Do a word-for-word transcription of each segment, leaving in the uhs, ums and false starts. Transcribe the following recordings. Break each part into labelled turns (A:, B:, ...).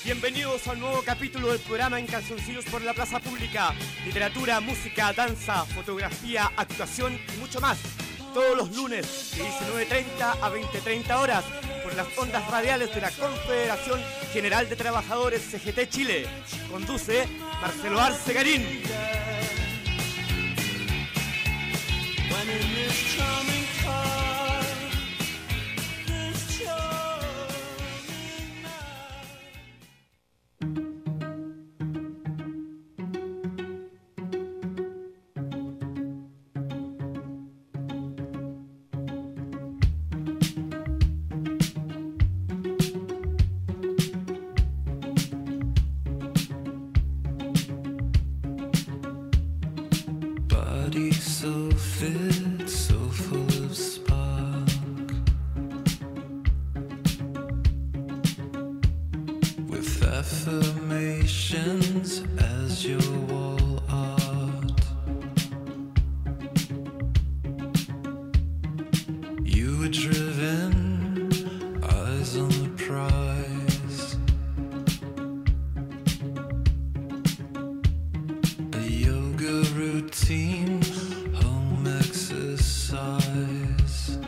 A: Bienvenidos a un nuevo capítulo del programa En Calzoncillos por la Plaza Pública. Literatura, música, danza, fotografía, actuación y mucho más. Todos los lunes de diecinueve treinta a veinte treinta horas por las ondas radiales de la Confederación General de Trabajadores C G T Chile. Conduce Marcelo Arce Garín.
B: So fit, so full of spark, with affirmations as your wall art. You were driven, eyes on the prize, a yoga routine, home exercise.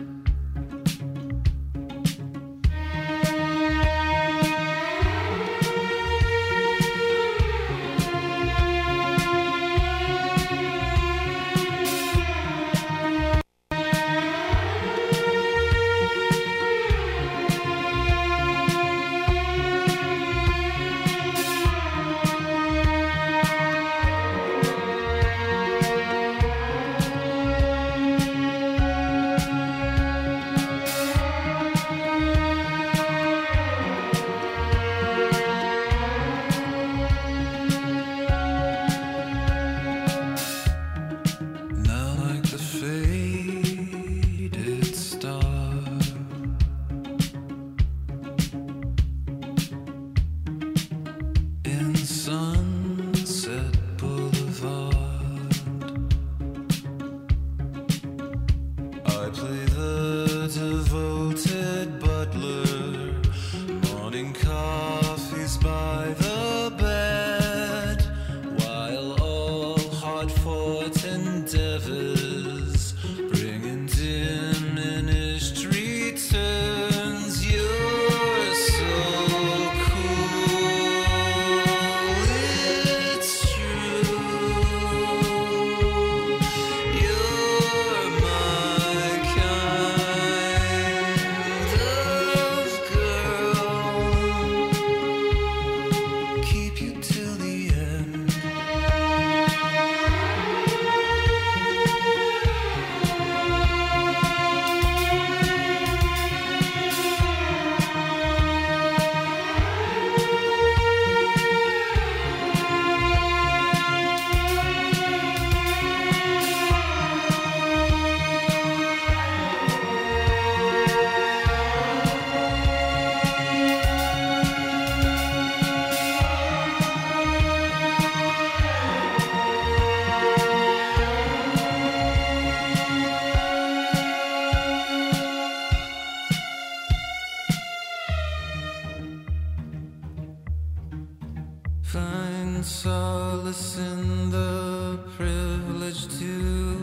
B: Find solace in the privilege to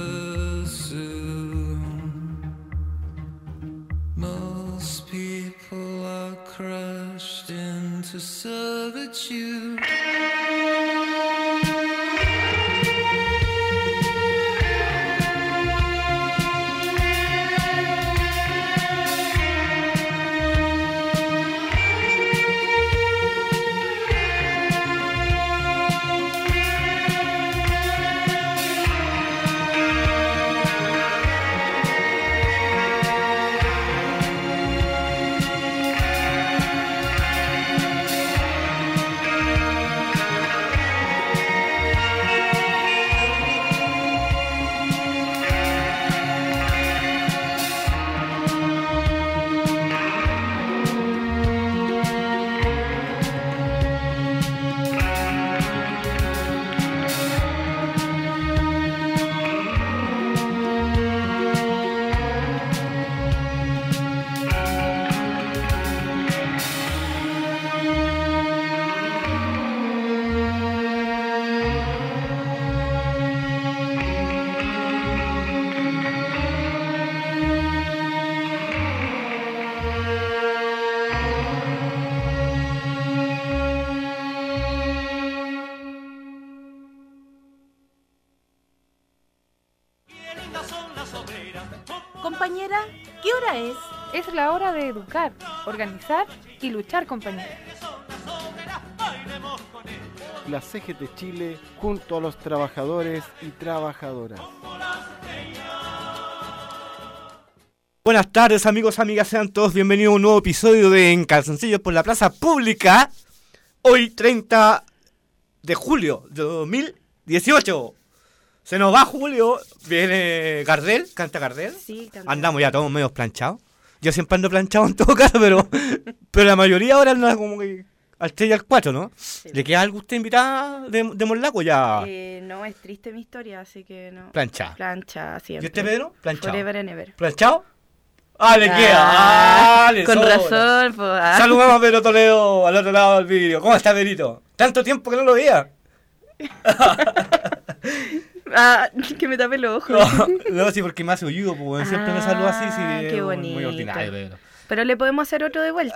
B: pursue. Most people are crushed into servitude.
C: compañera? ¿Qué hora es?
D: Es la hora de educar, organizar y luchar, compañera.
E: La C G T Chile junto a los trabajadores y trabajadoras.
A: Buenas tardes, amigos, amigas, sean todos bienvenidos a un nuevo episodio de En Calzoncillos por la Plaza Pública. Hoy treinta de julio de dos mil dieciocho. Se nos va julio, viene Gardel, canta Gardel.
C: Sí, canta.
A: Andamos ya todos medio planchados. Yo siempre ando planchado en todo caso, pero pero la mayoría ahora anda como que al tres y al cuatro, ¿no? Sí. ¿Le queda algo usted invitada de, de Morlaco ya?
C: Eh, no, es triste mi historia, así que no.
A: Planchada.
C: Plancha siempre.
A: ¿Y usted, Pedro? Planchado.
C: Forever and ever.
A: ¿Planchado? ¡Ah, le
C: Ah,
A: queda! ¡Ah, le
C: con
A: sobra!
C: razón, pues. Ah.
A: Saludamos a Pedro Toledo al otro lado del vídeo. ¿Cómo está, Pedrito? Tanto tiempo que no lo veía.
C: Ah, que me tape los ojos.
A: No, no, sí, porque me hace oído, pues siempre
C: Ah,
A: me saluda así, sí,
C: qué
A: es
C: bonito.
A: muy ordinario, Pedro.
C: Pero le podemos hacer otro de vuelta.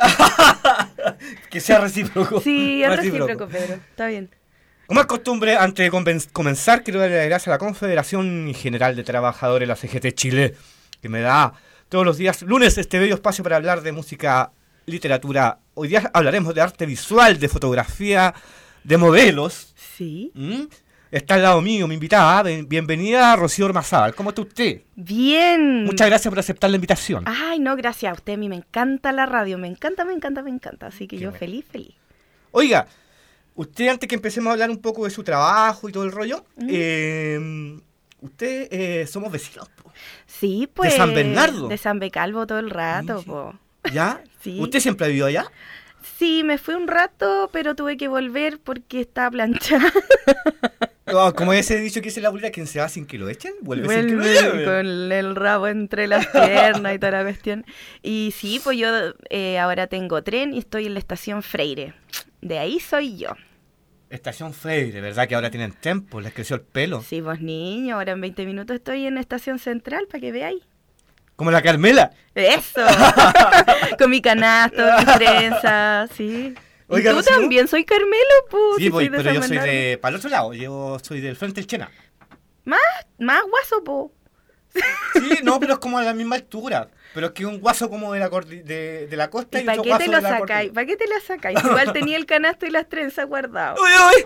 A: Que sea recíproco.
C: Sí, es recíproco, Pedro. Está bien.
A: Como es costumbre, antes de conven- comenzar, quiero darle las gracias a la Confederación General de Trabajadores de la C G T Chile, que me da todos los días lunes este bello espacio para hablar de música, literatura. Hoy día hablaremos de arte visual, de fotografía, de modelos.
C: Sí.
A: ¿Mm? Está al lado mío mi invitada. Bienvenida, Rocío Ormazábal. ¿Cómo está usted?
C: Bien.
A: Muchas gracias por aceptar la invitación.
C: Ay, no, gracias a usted. A mí me encanta la radio. Me encanta, me encanta, me encanta. Así que
A: Qué
C: yo
A: bueno.
C: feliz, feliz.
A: Oiga, usted, antes que empecemos a hablar un poco de su trabajo y todo el rollo,
C: Mm.
A: eh, usted, eh, somos vecinos, po.
C: Sí, pues.
A: San Bernardo.
C: De San Becalvo todo el rato,
A: Sí, sí.
C: po.
A: ¿Ya?
C: Sí.
A: ¿Usted siempre ha vivido allá?
C: Sí, me fui un rato, pero tuve que volver porque estaba planchada.
A: Oh, como ese dicho que dice la abuela, quien se va sin que lo echen, vuelve, sin que lo
C: Vuelve
A: lleven.
C: con el rabo entre las piernas y toda la cuestión. Y sí, pues yo eh, ahora tengo tren y estoy en la estación Freire. De ahí soy yo.
A: Estación Freire, ¿verdad? Que ahora tienen tiempo, les creció el pelo.
C: Sí, vos niño, ahora en veinte minutos estoy en la estación central para que veáis.
A: Como la Carmela.
C: ¡Eso! Con mi canasto, mi trenza, sí.
A: Oiga,
C: y tú
A: Rocío.
C: también, soy Carmelo, pues.
A: Sí,
C: si
A: voy,
C: soy de
A: pero
C: San
A: yo soy
C: Bernardo.
A: de... Para el otro lado, yo soy del frente del Chena.
C: Más, más guaso, po.
A: Sí, no, pero es como a la misma altura. Pero es que un guaso como de la, cordi- de, de la costa
C: ¿Y
A: y,
C: para
A: otro
C: qué
A: guaso
C: te
A: de
C: lo
A: la
C: sacáis?
A: cordillera.
C: ¿Para qué te la sacáis? Igual tenía el canasto y las trenzas guardados.
A: ¡Uy,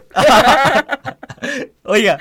A: uy! Oiga,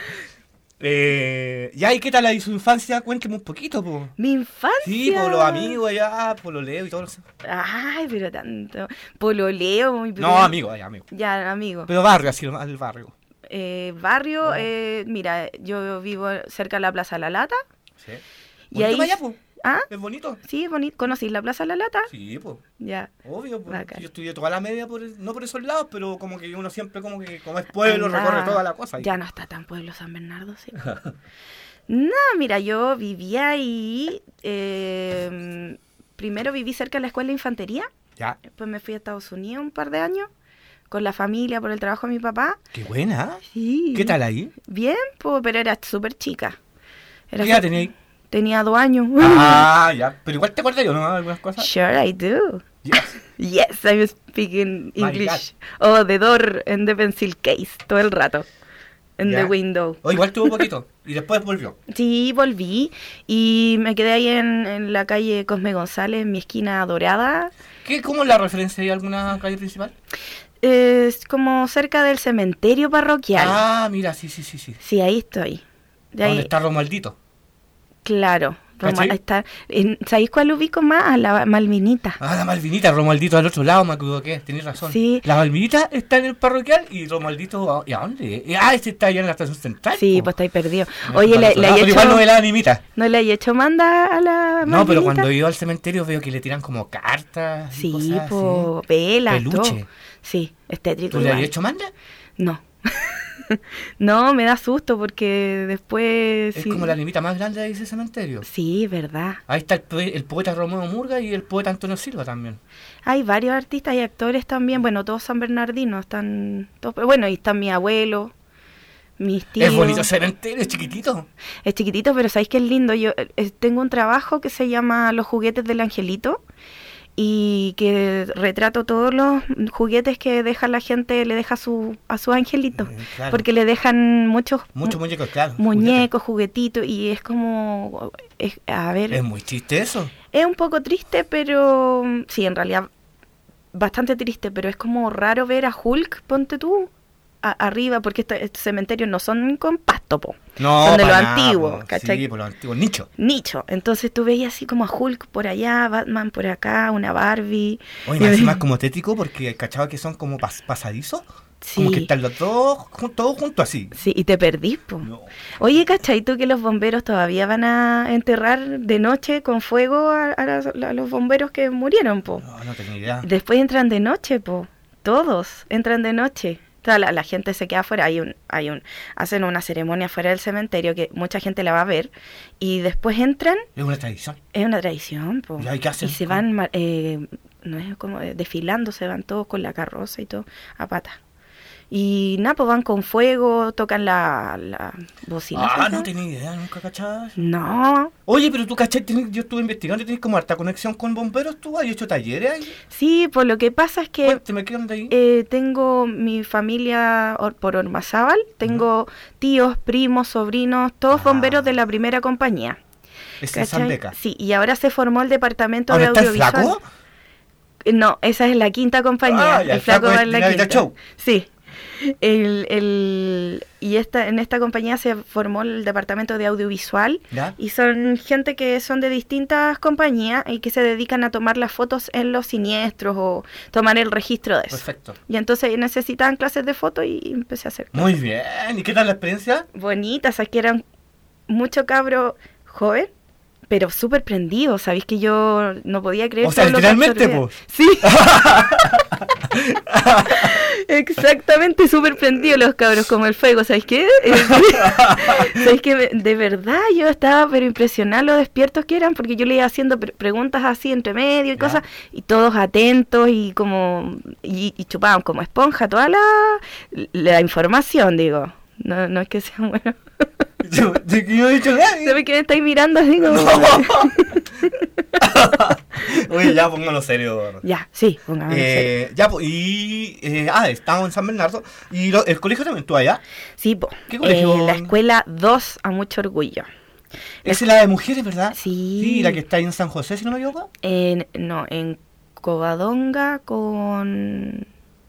A: eh, ya, ¿y qué tal ahí su infancia? Cuénteme un poquito, po.
C: Mi infancia.
A: Sí, por los amigos allá, por los leo y todo eso.
C: Ay, pero tanto. Pololeo, muy
A: No, amigos, allá, amigos.
C: Ya, amigo.
A: Pero barrio, así, al barrio.
C: Eh, barrio,
A: Oh.
C: eh, mira, yo vivo cerca de la Plaza La Lata.
A: Sí.
C: Y
A: ¿Bonito
C: ahí-
A: para allá, po?
C: ¿Ah?
A: ¿Es bonito?
C: Sí, es bonito. ¿Conocís la Plaza La Lata?
A: Sí, pues.
C: Ya.
A: Obvio, pues.
C: Bacán.
A: Yo estudié toda la media, por, no por esos lados, pero como que uno siempre, como que, como es pueblo,
C: Anda,
A: recorre toda la cosa.
C: Ya no está tan pueblo San Bernardo, sí. No, mira, yo vivía ahí. eh, primero viví cerca de la escuela de infantería.
A: Ya.
C: Después me fui a Estados Unidos un par de años con la familia por el trabajo de mi papá.
A: Qué buena.
C: Sí.
A: ¿Qué tal ahí?
C: Bien, pues, pero era súper chica. Era
A: ¿Qué edad
C: su-
A: tenía ahí?
C: Tenía dos años.
A: Ah, ya. Pero igual te acuerdas yo, ¿no? Algunas cosas.
C: Sure, I do.
A: Yes.
C: Yes, I'm speaking
A: My
C: English. Oh, the door and the pencil case, todo el rato. En
A: Ya.
C: the window.
A: O igual tuvo poquito. Y después volvió.
C: Sí, volví y me quedé ahí en, en la calle Cosme González, en mi esquina dorada.
A: ¿Qué, ¿Cómo es la referencia? ¿Hay alguna calle principal?
C: Es como cerca del cementerio parroquial.
A: Ah, mira, sí, sí, sí, sí.
C: Sí, ahí estoy. De ahí,
A: ¿Dónde está Romualdito?
C: claro. Roma-
A: ¿Cachai?
C: ahí está. En- ¿Sabéis cuál ubico más? A la Malvinita.
A: Ah, la Malvinita, Romualdito al otro lado, me equivoqué, tenéis razón.
C: Sí.
A: La Malvinita está en el parroquial y Romualdito, ¿y a dónde? Ah, este está allá en la estación central.
C: Sí,
A: po.
C: pues estáis perdido.
A: En
C: Oye,
A: el
C: le,
A: otro
C: le
A: lado,
C: he
A: pero
C: hecho,
A: igual no es la animita.
C: ¿no le he hecho manda a la Malvinita?
A: No, pero cuando he ido al cementerio veo que le tiran como cartas y
C: Sí,
A: cosas
C: po, velas,
A: Peluche.
C: todo. Sí,
A: así.
C: estétrico.
A: ¿Tú le
C: igual.
A: has hecho manda?
C: No. No, me da susto porque después...
A: Es
C: sí.
A: como la animita más grande de ese cementerio.
C: Sí, verdad.
A: Ahí está el, poe- el poeta Romeo Murga y el poeta Antonio Silva también.
C: Hay varios artistas y actores también, bueno, todos san bernardinos, están todos, pero bueno, y están mi abuelo, mis tíos.
A: Es bonito el cementerio, es chiquitito.
C: Es chiquitito, pero ¿sabéis qué es lindo? Yo eh, tengo un trabajo que se llama Los juguetes del angelito y que retrato todos los juguetes que deja la gente, le deja a su, a su angelito,
F: Mm, claro.
C: porque le dejan muchos
F: Muchos muñecos, claro.
C: muñecos, juguetitos, y es como, es- a ver,
F: Es muy triste eso.
C: es un poco triste, pero sí, en realidad bastante triste, pero es como raro ver a Hulk, ponte tú, a- arriba, porque este- estos cementerios no son con pasto, po.
F: No,
C: Son de lo
F: pa' nada,
C: antiguo,
F: po.
C: ¿cachai?
F: Sí, por lo antiguo. Nicho.
C: Nicho. Entonces tú veías así como a Hulk por allá, Batman por acá, una Barbie.
F: Oye, más encima es como tétrico porque cachaba que son como pas- pasadizos. Como que
C: Sí,
F: están los dos, jun- todos juntos así.
C: sí, y te perdís, po.
F: No.
C: Oye, ¿cachai tú que los bomberos todavía van a enterrar de noche con fuego a, a las- a los bomberos que murieron, po?
F: No, no tenía idea.
C: Después entran de noche, po. Todos entran de noche. O sea, la, la gente se queda afuera. Hay un, hay un, hacen una ceremonia fuera del cementerio que mucha gente la va a ver. Y después entran.
F: Es una tradición.
C: Es una tradición, po.
F: ¿Y ahí qué hacen?
C: Y se van, ma- eh, no es como eh, desfilando, se van todos con la carroza y todo, a pata. Y nada, pues van con fuego, tocan la, la bocina.
F: Ah,
C: ¿sabes?
F: no tenía idea, nunca cachabas.
C: No,
F: Oye, pero tú cachai, tenés- yo estuve investigando y tenés como harta conexión con bomberos. ¿Tú has hecho talleres ahí?
C: sí, pues lo que pasa es que
F: Cuéntame, ¿qué onda ahí?
C: eh, tengo mi familia or- por Ormazábal, tengo tíos, primos, sobrinos, todos
F: Ah.
C: bomberos de la primera compañía.
F: es en San
C: ¿cachai?
F: Beca.
C: Sí, y ahora se formó el departamento
F: ¿Dónde
C: de
F: está el
C: audiovisual.
F: flaco?
C: Eh, No, esa es la quinta compañía.
F: Ah, ya,
C: el
F: el
C: flaco
F: flaco
C: va
F: es
C: en la
F: Dinamita
C: quinta.
F: Show.
C: Sí. El, el, y esta, en esta compañía se formó el departamento de audiovisual
F: ¿Ya?
C: y son gente que son de distintas compañías y que se dedican a tomar las fotos en los siniestros o tomar el registro de eso.
F: Perfecto.
C: Y entonces necesitaban clases de foto y empecé a hacer
F: Muy bien. ¿Y qué tal la experiencia?
C: bonitas, aquí eran mucho cabro joven, pero súper prendido, sabéis que yo no podía creer
F: O sea,
C: todo lo que
F: literalmente,
C: absorbía.
F: po.
C: Sí. Exactamente, súper prendido los cabros como el fuego, ¿sabéis qué? Eh, ¿Sabéis qué? Me- De verdad yo estaba pero impresionada lo despiertos que eran, porque yo le iba haciendo pre- preguntas así entre medio y
F: Ya.
C: cosas, y todos atentos y como y, y chupaban como esponja toda la, la información, digo. No, no es que sea bueno.
F: Yo, yo, yo no he dicho nada.
C: Se ve que me estáis mirando así como...
F: Oye, ya póngalo serio.
C: Ya, sí, póngame en serio.
F: Eh, ya, pues, y... eh, ah, estamos en San Bernardo. ¿Y lo- el colegio también tú allá?
C: Sí, po.
F: ¿qué colegio?
C: Eh, la escuela dos a mucho orgullo.
F: Esa es la de mujeres, ¿verdad?
C: Sí.
F: Sí, la que está ahí en San José, si no me equivoco.
C: En, no, en Covadonga con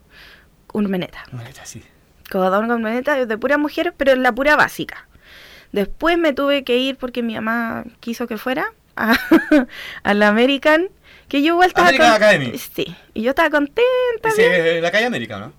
C: Urmeneta.
F: Maleta, sí.
C: Covadonga con Urmeneta es de puras mujeres, pero es la pura básica. Después me tuve que ir porque mi mamá quiso que fuera a, a la American, que yo igual estaba
F: American
C: con-
F: Academy.
C: Sí, y yo estaba contenta.
F: Ese
C: bien.
F: es la calle América, ¿no?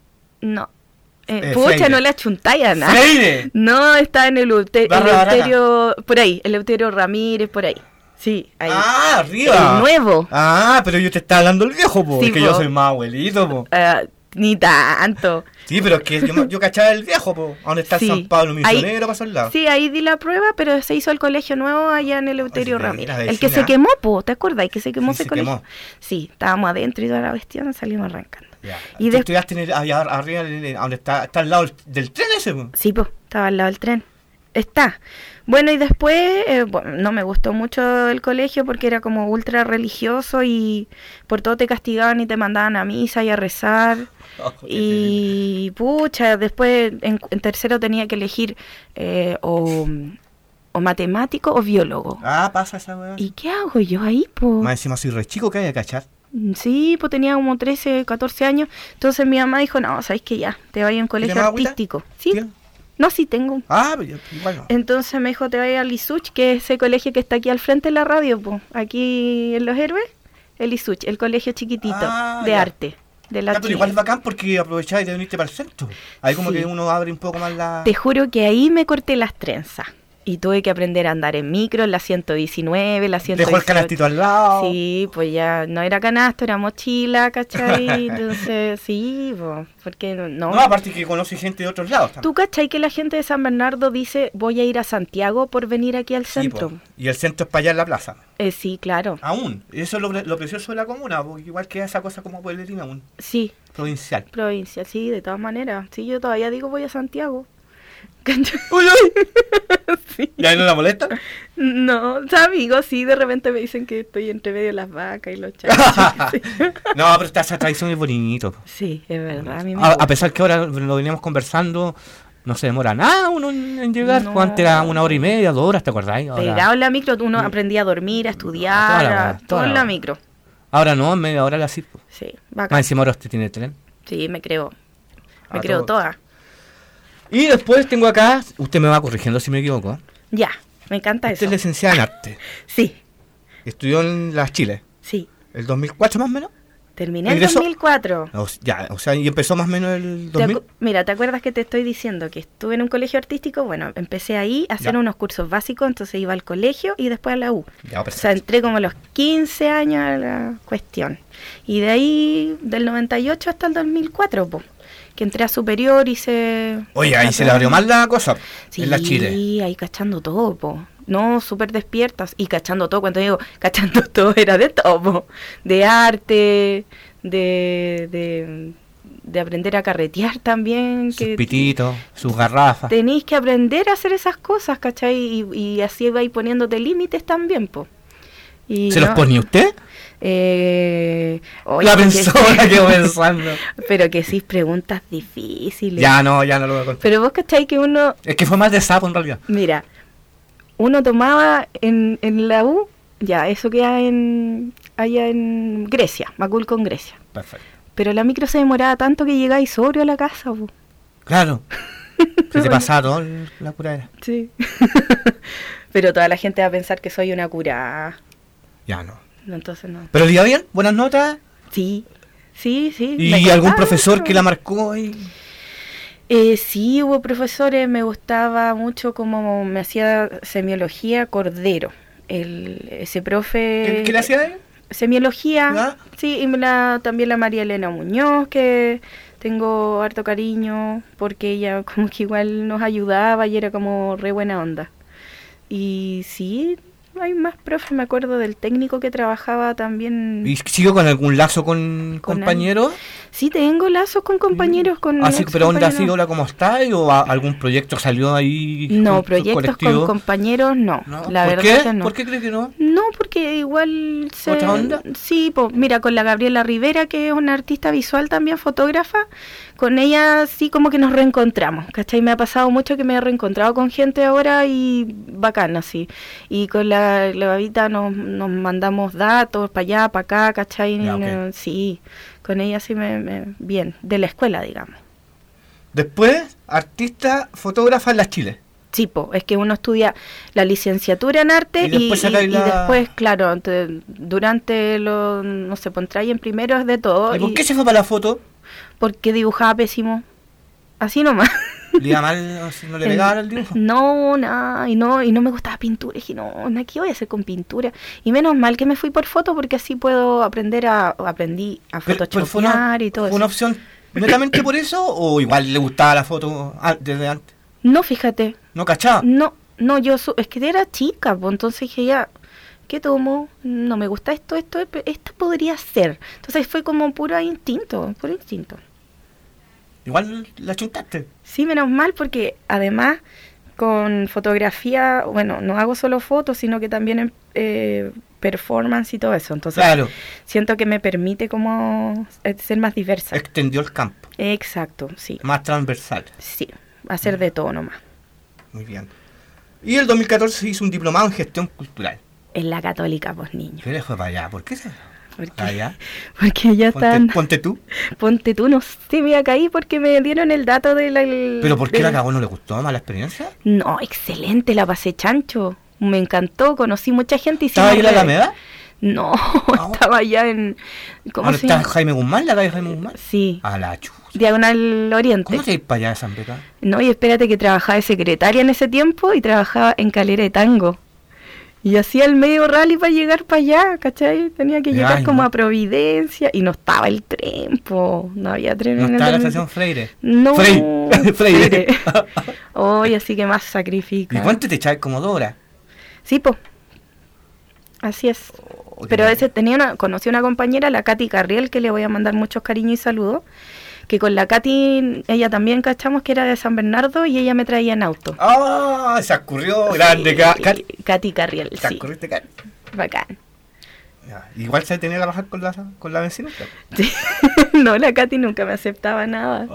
C: No. Eh,
F: Eh,
C: pucha,
F: Freire.
C: no le achuntáis a nada.
F: ¡Freire!
C: No, está en el, Eute-
F: Barra Baraka.
C: Eleuterio, por ahí, el Eleuterio Ramírez, por ahí. Sí, ahí.
F: ¡Ah, arriba!
C: El nuevo.
F: Ah, pero yo te estaba hablando el viejo, po.
C: Sí,
F: es que
C: po.
F: yo soy más abuelito, po.
C: Ah, ni tanto.
F: Sí, pero es que yo, yo cachaba el viejo, po. ¿Dónde está
C: Sí.
F: San Pablo
C: Ahí-
F: Misionero, para al lado?
C: Sí, ahí di la prueba, pero se hizo el colegio nuevo allá en el Eleuterio
F: Oye, de
C: Ramírez.
F: veras,
C: El que
F: vecina.
C: se quemó, po, ¿te acuerdas? Que se quemó
F: Sí,
C: ese
F: se
C: colegio.
F: quemó.
C: Sí, estábamos adentro y toda la cuestión salimos arrancando.
F: Ya.
C: Y
F: ¿Y
C: des-
F: estudiaste en el- allá arriba, en el- donde está, está al lado del, del tren ese, po?
C: Sí, pues, estaba al lado del tren. Está. Bueno, y después, eh, bueno, no me gustó mucho el colegio porque era como ultra religioso y por todo te castigaban y te mandaban a misa y a rezar.
F: Oh, qué terrible.
C: Y pucha, después en, en tercero tenía que elegir eh, o, o matemático o biólogo.
F: Ah, pasa esa weá.
C: ¿Y qué hago yo ahí, po?
F: Más encima soy re chico que hay que cachar.
C: Sí, pues tenía como trece, catorce años. Entonces mi mamá dijo, no, sabes que ya, te vayas a un colegio
F: más agüita?
C: artístico. Sí,
F: ¿Tiene?
C: no, sí tengo.
F: Ah, pero yo- igual no.
C: Entonces me dijo, te vayas al Lisuch, que es ese colegio que está aquí al frente de la radio, po, aquí en Los Héroes. El Lisuch, el colegio chiquitito
F: Ah,
C: de
F: ya.
C: arte. De la
F: Ya, pero
C: Chile.
F: igual es bacán porque aprovecháis de venirte para el centro. Ahí como
C: Sí.
F: que uno abre un poco más la...
C: Te juro que ahí me corté las trenzas. Y tuve que aprender a andar en micro, en la ciento diecinueve, la ciento
F: Dejó
C: dieciocho.
F: el canastito al lado.
C: Sí, pues ya no era canasto, era mochila, ¿cachai? Entonces, sí, po, porque no...
F: No, aparte que conoce gente de otros lados también.
C: ¿Tú cachai que la gente de San Bernardo dice, voy a ir a Santiago por venir aquí al
F: Sí,
C: centro?
F: po. Y el centro es para allá en la plaza.
C: Eh, sí, claro.
F: Aún. Eso es lo, pre- lo precioso de la comuna, porque igual que esa cosa como pueblerina aún.
C: Sí,
F: Provincial.
C: provincia, sí, de todas maneras. Sí, yo todavía digo voy a Santiago. ¿Cachai?
F: Uy, uy.
C: Sí.
F: ¿Y ahí no la molesta?
C: No, o sea, amigos, sí, de repente me dicen que estoy entre medio de las vacas y los chanchos. Sí.
F: No, pero esta, esa tradición es bonito. po.
C: Sí, es verdad, a mí me
F: A,
C: gusta.
F: a pesar que ahora lo veníamos conversando, no se demora nada uno en, en llegar.
C: No.
F: Pues antes era una hora y media, dos horas, ¿te acordáis? Ahora,
C: Pegado en la micro, uno aprendía a dormir, a estudiar,
F: Toda la
C: a-
F: hora,
C: todo
F: toda
C: en
F: la
C: la
F: hora.
C: micro.
F: ahora no, en media hora la sí. po.
C: Sí,
F: Más
C: bacán.
F: encima ahora usted tiene tren.
C: Sí, me creo. Me
F: A
C: creo
F: todo.
C: toda.
F: Y después tengo acá, usted me va corrigiendo si me equivoco.
C: Ya, me encanta
F: Usted
C: eso.
F: es licenciada en arte.
C: Sí,
F: Estudió en las Chile.
C: sí.
F: ¿El dos mil cuatro más o menos?
C: Terminé en
F: ¿Ingresó?
C: dos mil cuatro.
F: O, ya, o sea, y empezó más o menos el
C: ¿Te
F: dos mil.
C: acu- Mira, ¿te acuerdas que te estoy diciendo que estuve en un colegio artístico? Bueno, empecé ahí a hacer
F: Ya.
C: unos cursos básicos, entonces iba al colegio y después a la U.
F: Ya,
C: O sea,
F: perfecto.
C: entré como a los quince años a la cuestión. Y de ahí, del noventa y ocho hasta el dos mil cuatro, po, que entré a superior, hice...
F: Oye, ahí se le abrió mal la cosa
C: Sí,
F: en la Chile.
C: ahí cachando todo, po. No, súper despiertas. Y cachando todo, cuando digo cachando todo, era de todo, po. De arte, de, de, de aprender a carretear también.
F: Sus
C: Que
F: pititos, sus garrafas.
C: tenéis que aprender a hacer esas cosas, ¿cachai? Y, y así vais poniéndote límites también, po. Y
F: ¿Se los
C: no,
F: ponía usted?
C: eh, oye,
F: La
C: que-
F: persona quedó pensando.
C: Pero que sí, preguntas difíciles.
F: Ya no, ya no lo voy a contar.
C: Pero vos, ¿cachai? Que uno...
F: Es que fue más de sapo en realidad.
C: Mira, uno tomaba en, en la U, ya, eso queda en, allá en Grecia, Macul con Grecia.
F: Perfecto.
C: Pero la micro se demoraba tanto que llegáis sobrio a la casa, po.
F: Claro. Se te pasaba todo el- la curadera.
C: Sí. Pero toda la gente va a pensar que soy una cura.
F: Ya no.
C: Entonces no.
F: ¿Pero le iba bien? ¿Buenas notas?
C: Sí, sí, sí. me
F: ¿Y algún
C: costaba,
F: profesor
C: pero-
F: que la marcó? Y...
C: Eh, sí, hubo profesores, me gustaba mucho como me hacía semiología Cordero. El, ese profe...
F: ¿Qué, qué le hacía él?
C: Semiología,
F: ¿Ya?
C: sí, y me la, también la María Elena Muñoz, que tengo harto cariño, porque ella como que igual nos ayudaba y era como re buena onda. Y sí, hay más profes, me acuerdo del técnico que trabajaba también.
F: ¿Y sigo con algún lazo con,
C: Con
F: compañeros?
C: Sí, tengo lazos con compañeros, con
F: Así,
C: ex
F: ¿pero dónde ha
C: compañeros.
F: sido la cómo está? ¿O a- algún proyecto salió ahí?
C: No,
F: con-
C: proyectos
F: colectivo?
C: con compañeros no,
F: ¿No?
C: la
F: ¿Por
C: verdad
F: qué?
C: que no.
F: ¿Por qué cree que no?
C: No, porque igual se...
F: ¿Otra onda?
C: Sí, pues mira, con la Gabriela Rivera, que es una artista visual también, fotógrafa, con ella sí como que nos reencontramos, ¿cachai? Me ha pasado mucho que me he reencontrado con gente ahora y bacana, sí. Y con la, la babita nos, nos mandamos datos para allá, para acá, ¿cachai?
F: Ya, ok.
C: Eh, Sí, con ella sí me, me... Bien, de la escuela, digamos.
F: Después, artista, fotógrafa en las Chile.
C: Sí, po, es que uno estudia la licenciatura en arte
F: Y
C: y,
F: después
C: y-
F: sacáis
C: y
F: la-
C: después, claro, ante- durante lo, no sé, pondráis en primero es de todo.
F: ¿Y por
C: y-
F: qué se fue para la foto?
C: Porque dibujaba pésimo. Así nomás.
F: ¿Le iba mal? o si ¿No le pegaba el dibujo?
C: No, nada, y no, y no me gustaba pintura. Y dije, no, na, ¿qué voy a hacer con pintura? Y menos mal que me fui por foto porque así puedo aprender a, aprendí a
F: Pero- pero fue una,
C: photoshopear y todo
F: ¿fue
C: eso.
F: una opción netamente por eso o igual le gustaba la foto an- desde antes?
C: No, fíjate,
F: ¿No cachaba?
C: no, no, yo, su- es que era chica, pues entonces dije ya, ¿qué tomo? No me gusta esto, esto, pe- esto podría ser. Entonces fue como puro instinto, puro instinto.
F: Igual la chuntaste.
C: Sí, menos mal, porque además con fotografía, bueno, no hago solo fotos, sino que también eh, performance y todo eso. Entonces
F: Claro,
C: siento que me permite como eh, ser más diversa.
F: extendió el campo,
C: Exacto, sí,
F: más transversal.
C: sí, hacer de todo nomás.
F: Muy bien. Y el dos mil catorce se hizo un diplomado en gestión cultural.
C: En la católica, pues niño.
F: ¿Qué le fue para allá? ¿Por qué se
C: Porque,
F: para allá?
C: porque ya
F: Ponte,
C: están...
F: ponte tú.
C: Ponte tú, no sé, me caí porque me dieron el dato de la... el-
F: ¿Pero por qué
C: de
F: la cagó? ¿No le gustó más la experiencia?
C: No, excelente, la pasé chancho. Me encantó, conocí mucha gente y
F: ¿Estaba ahí en la Alameda?
C: No,
F: Ah.
C: estaba allá en... ¿Cómo
F: ¿Ahora
C: se
F: está
C: llama?
F: Jaime Guzmán, la calle Jaime Guzmán?
C: Sí,
F: A la chucha.
C: Diagonal Oriente.
F: ¿Cómo te ir para allá de San Beca?
C: No, y espérate que trabajaba de secretaria en ese tiempo y trabajaba en Calera de Tango. Y hacía el medio rally para llegar para allá, ¿cachai? Tenía que
F: Ay,
C: llegar como
F: no.
C: a Providencia y no estaba el tren, po. No había tren
F: No
C: en el
F: está en la
C: tren.
F: estación Freire.
C: No,
F: Frey- Freire.
C: Hoy así que más sacrifica.
F: ¿Y cuánto te echabas? Como dos horas.
C: Sí, po. Así es.
F: Oh,
C: Pero
F: qué
C: ese tenía una, conocí una compañera, la Katy Carriel, que le voy a mandar muchos cariños y saludos, que con la Katy, ella también cachamos que era de San Bernardo y ella me traía en auto.
F: ¡Ah! Se ocurrió grande, Ka- Katy.
C: Katy Carriel,
F: ¿Te
C: sí.
F: ocurriste, Katy?
C: Bacán.
F: Ya, igual se tenía que trabajar con la, con la vecina.
C: Sí. No, la Katy nunca me aceptaba nada.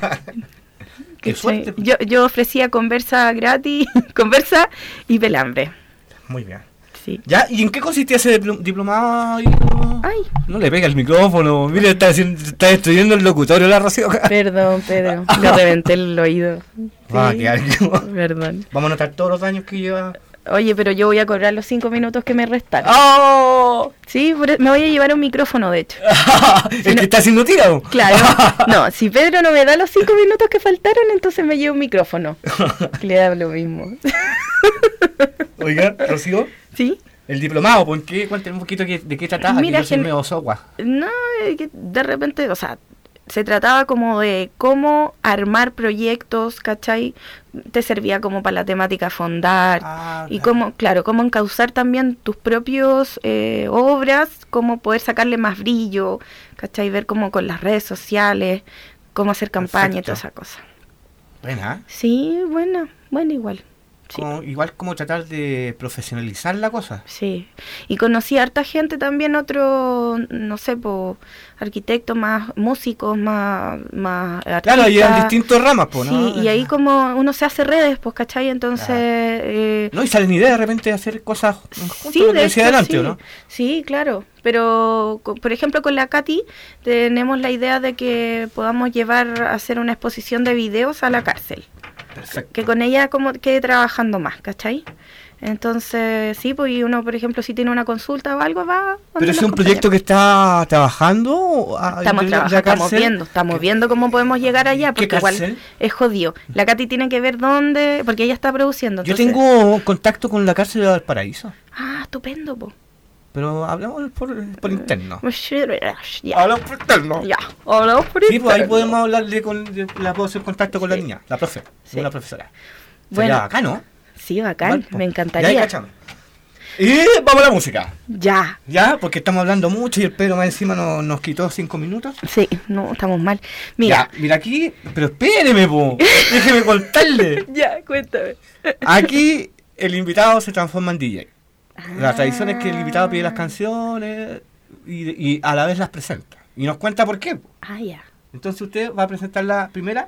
F: Qué
C: ¿Cachai?
F: suerte.
C: Yo, yo ofrecía conversa gratis, conversa y pelambre.
F: Muy bien.
C: Sí.
F: ¿Ya? ¿Y en qué consistía ese dipl- diplomado?
C: Ay,
F: No le pega el micrófono. Mire, está, haciendo- está destruyendo el locutorio la Rocío.
C: perdón, Pedro. Le reventé el oído.
F: Va a
C: Sí,
F: quedar como-
C: perdón.
F: Vamos a notar todos los daños que lleva.
C: Oye, pero yo voy a cobrar los cinco minutos que me restaron.
F: ¡Oh!
C: Sí, por- me voy a llevar un micrófono, de hecho.
F: el que está haciendo tirado.
C: Claro. No, si Pedro no me da los cinco minutos que faltaron, entonces me llevo un micrófono. Le da lo mismo.
F: Oiga, Rocío,
C: ¿Sí?
F: el diplomado, ¿por qué? Cuéntame un poquito que- de qué trataba.
C: Mira,
F: que yo soy
C: gen-
F: medio sogua.
C: No, es que de repente, o sea, se trataba como de cómo armar proyectos, ¿cachai? Te servía como para la temática fondar.
F: Ah,
C: Y cómo, claro, cómo encauzar también tus propios eh, obras, cómo poder sacarle más brillo, ¿cachai? Ver cómo con las redes sociales, cómo hacer campaña y
F: Perfecto.
C: toda esa cosa.
F: Buena.
C: Sí, bueno, bueno igual. Sí.
F: Como- igual como tratar de profesionalizar la cosa.
C: Sí, y conocí a harta gente también, otro, no sé, po, arquitectos más, músicos más, más artistas.
F: Claro, hay en distintas ramas, pues, ¿no?
C: Sí, y ahí como uno se hace redes, pues, ¿cachai? Entonces...
F: Claro.
C: eh,
F: No, y salen ideas de repente de hacer cosas juntos,
C: sí,
F: lo que
C: de
F: decía
C: hecho,
F: adelante,
C: sí.
F: ¿o no?
C: Sí, claro, pero co- por ejemplo con la Katy tenemos la idea de que podamos llevar a hacer una exposición de videos a la cárcel.
F: Perfecto.
C: Que con ella como quede trabajando más, ¿cachai? Entonces, sí, pues y uno, por ejemplo, si tiene una consulta o algo, va...
F: ¿Pero es un proyecto que está trabajando? a-
C: Estamos
F: dentro de la
C: trabajando, estamos
F: cárcel?
C: viendo, estamos viendo cómo podemos llegar allá,
F: ¿Qué
C: porque igual
F: cárcel?
C: es jodido. La Katy tiene que ver dónde, porque ella está produciendo.
F: Yo
C: entonces-
F: tengo contacto con la cárcel de Valparaíso,
C: Ah, estupendo, po.
F: pero hablamos por, por interno.
C: Ya,
F: Hablamos por interno.
C: ya, hablamos por
F: Sí, pues ahí
C: interno.
F: podemos hablarle con... de- la puedo hacer contacto con la
C: Sí.
F: niña, la profe,
C: Sí.
F: una profesora.
C: Bueno.
F: Sería acá, ¿no?
C: Sí, bacán,
F: Igual, po.
C: me
F: Ya, ahí
C: encantaría.
F: cachamos. Y vamos a la música.
C: Ya,
F: Ya, porque estamos hablando mucho y el Pedro más encima no- nos quitó cinco minutos.
C: sí, no, estamos mal. Mira,
F: Ya, mira aquí, pero espéreme, po. Déjeme contarle.
C: ya, cuéntame.
F: Aquí el invitado se transforma en D J. La tradición es que el invitado
C: Ah.
F: pide las canciones y, y a la vez las presenta. Y nos cuenta por qué. po.
C: Ah, ya.
F: Entonces usted va a presentar la primera,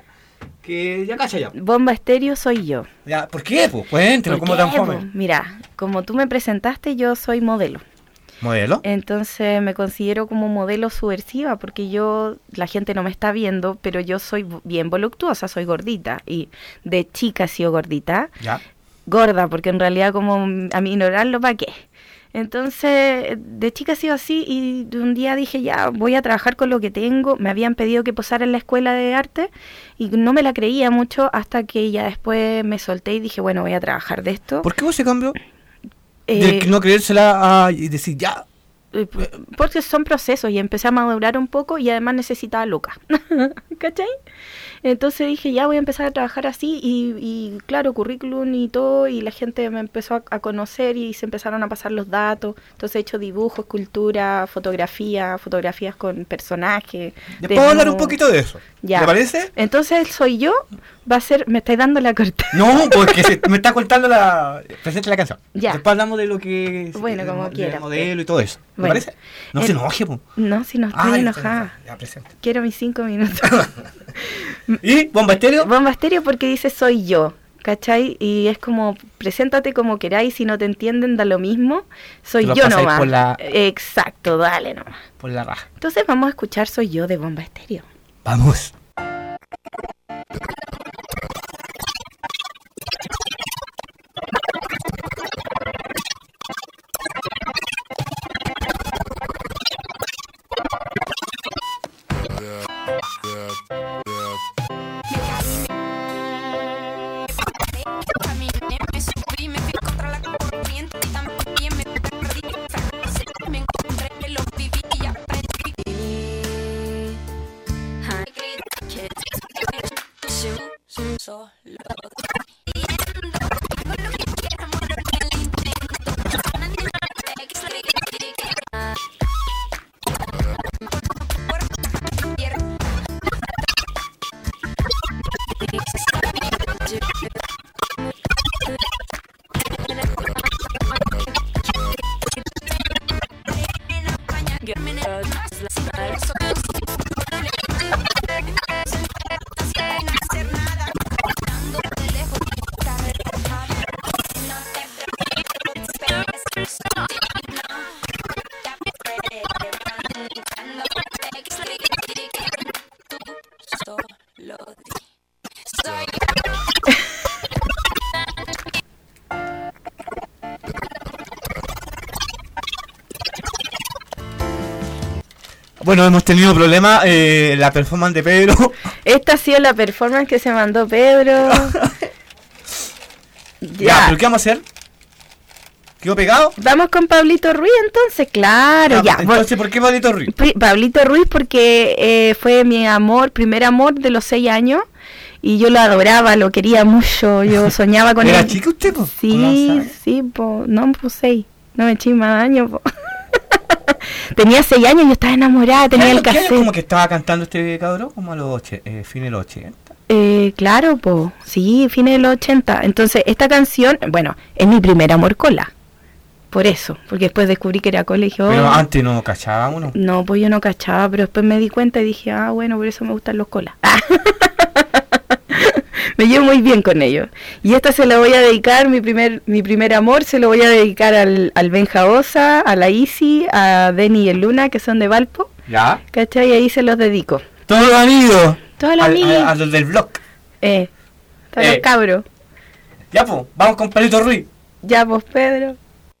F: que ya cacha ya.
C: Bomba Estéreo soy yo.
F: Ya, ¿por qué? Pues cuéntenos
C: ¿Por
F: cómo
C: qué,
F: transforma.
C: po? Mira, como tú me presentaste, yo soy modelo.
F: ¿Modelo?
C: Entonces me considero como modelo subversiva porque yo, la gente no me está viendo, pero yo soy vo- bien voluptuosa, soy gordita. Y de chica he sido gordita.
F: Ya.
C: Gorda, porque en realidad como a mí ignorarlo, ¿para qué? Entonces, de chica he sido así y de un día dije, ya, voy a trabajar con lo que tengo. Me habían pedido que posara en la escuela de arte y no me la creía mucho hasta que ya después me solté y dije, bueno, voy a trabajar de esto.
F: ¿Por qué vos se cambió?
C: Eh,
F: De no creérsela a, y decir ya.
C: eh, p- porque son procesos y empecé a madurar un poco y además necesitaba lucas. ¿Cachai? Entonces dije, ya voy a empezar a trabajar así y, y claro, currículum y todo, y la gente me empezó a, a conocer y se empezaron a pasar los datos. Entonces he hecho dibujos, escultura, fotografía, fotografías con personajes.
F: Después vamos a hablar un
C: desnudos.
F: poquito de eso.
C: Ya.
F: ¿Te parece?
C: Entonces soy yo, va a ser, me estáis dando la corta.
F: No, porque se- me está contando la... Presente la canción.
C: Ya.
F: Después hablamos de lo que...
C: Bueno,
F: de-
C: como
F: de
C: quiera.
F: modelo y todo eso. ¿Te
C: Bueno.
F: parece? No
C: El-
F: se enoje, po.
C: No, si no estoy
F: Ay,
C: enojada.
F: Ya, presente.
C: Quiero mis cinco minutos.
F: ¿Y Bomba Estéreo?
C: Bomba Estéreo porque dice soy yo, ¿cachai? Y es como, preséntate como queráis, si no te entienden da lo mismo, soy
F: Te lo
C: yo
F: pasáis
C: nomás.
F: por la-
C: Exacto, dale nomás.
F: Por la raja.
C: Entonces vamos a escuchar Soy Yo de Bomba Estéreo.
F: Vamos.
G: Caminé, me subí, me fui contra la corriente y también me perdí. Fracasé, me encontré, lo viví y aprendí.
F: Bueno, hemos tenido problemas. Eh, la performance de Pedro.
C: Esta ha sido la performance que se mandó Pedro.
F: Ya,
C: Ya.
F: ¿pero qué vamos a hacer? ¿Quedó pegado?
C: Vamos con Pablito Ruiz entonces, claro,
F: Ah,
C: ya.
F: Entonces, ¿por qué Pablito Ruiz?
C: Pri- Pablito Ruiz porque eh, fue mi amor, primer amor de los seis años. Y yo lo adoraba, lo quería mucho, yo soñaba con
F: ¿Era
C: él.
F: chica usted, po?
C: Sí,
F: ¿Cómo sabe?
C: sí, po, no, pues seis, no me eché más daño, po. Tenía seis años y yo estaba enamorada, tenía el
F: ¿Qué año
C: cassette.
F: como que estaba cantando este cabrón? Como a los oche, eh, fines de los ochenta.
C: Eh, claro, po, sí, fines de los ochenta. Entonces, esta canción, bueno, es mi primer amor cola. Por eso, porque después descubrí que era cola y dije, oh,
F: Pero antes no cachábamos, ¿no?
C: no, pues yo no cachaba, pero después me di cuenta y dije, ah, bueno, por eso me gustan los colas. Me llevo muy bien con ellos. Y esta se la voy a dedicar, mi primer mi primer amor, se lo voy a dedicar al, al Benja Osa, a la Isi, a Denny y el Luna, que son de Valpo.
F: ¿Ya?
C: ¿Cachai? Y ahí se los dedico.
F: Todos los amigos.
C: Todos los
F: Al-
C: amigos.
F: A, a los del blog.
C: Eh, todos
F: Eh.
C: los cabros.
F: Ya, pues, vamos con Pablito Ruiz.
C: Ya, pues, Pedro.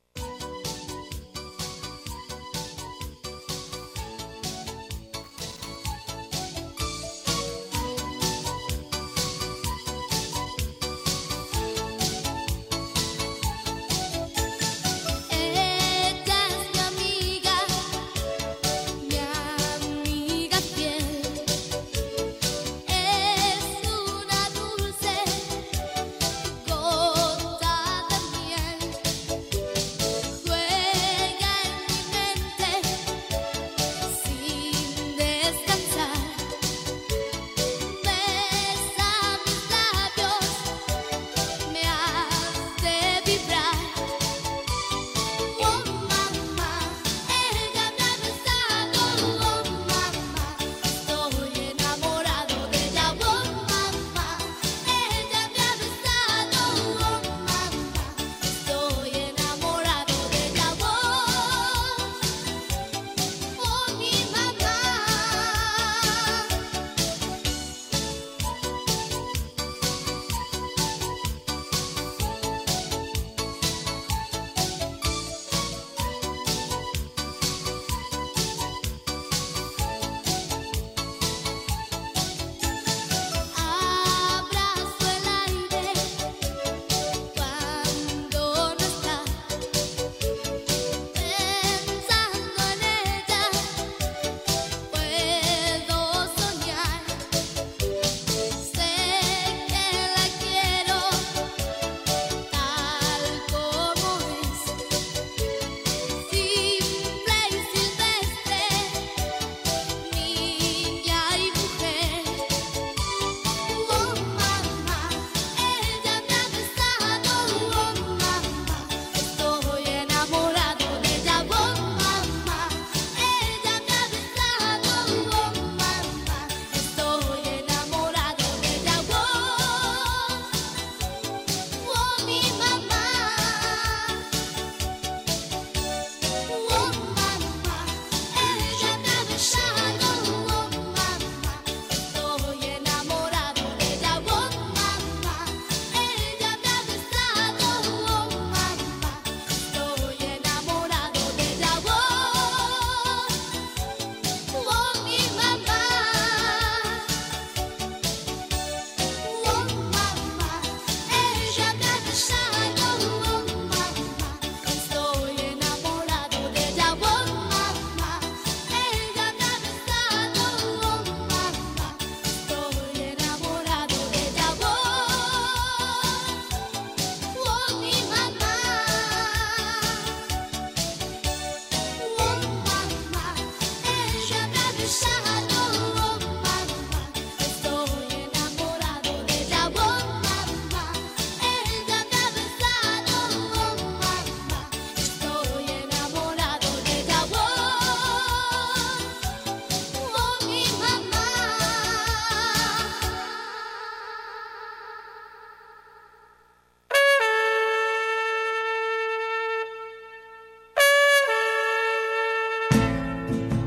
H: Ella es mi amiga, mi amiga fiel. Es una dulce gota de miel.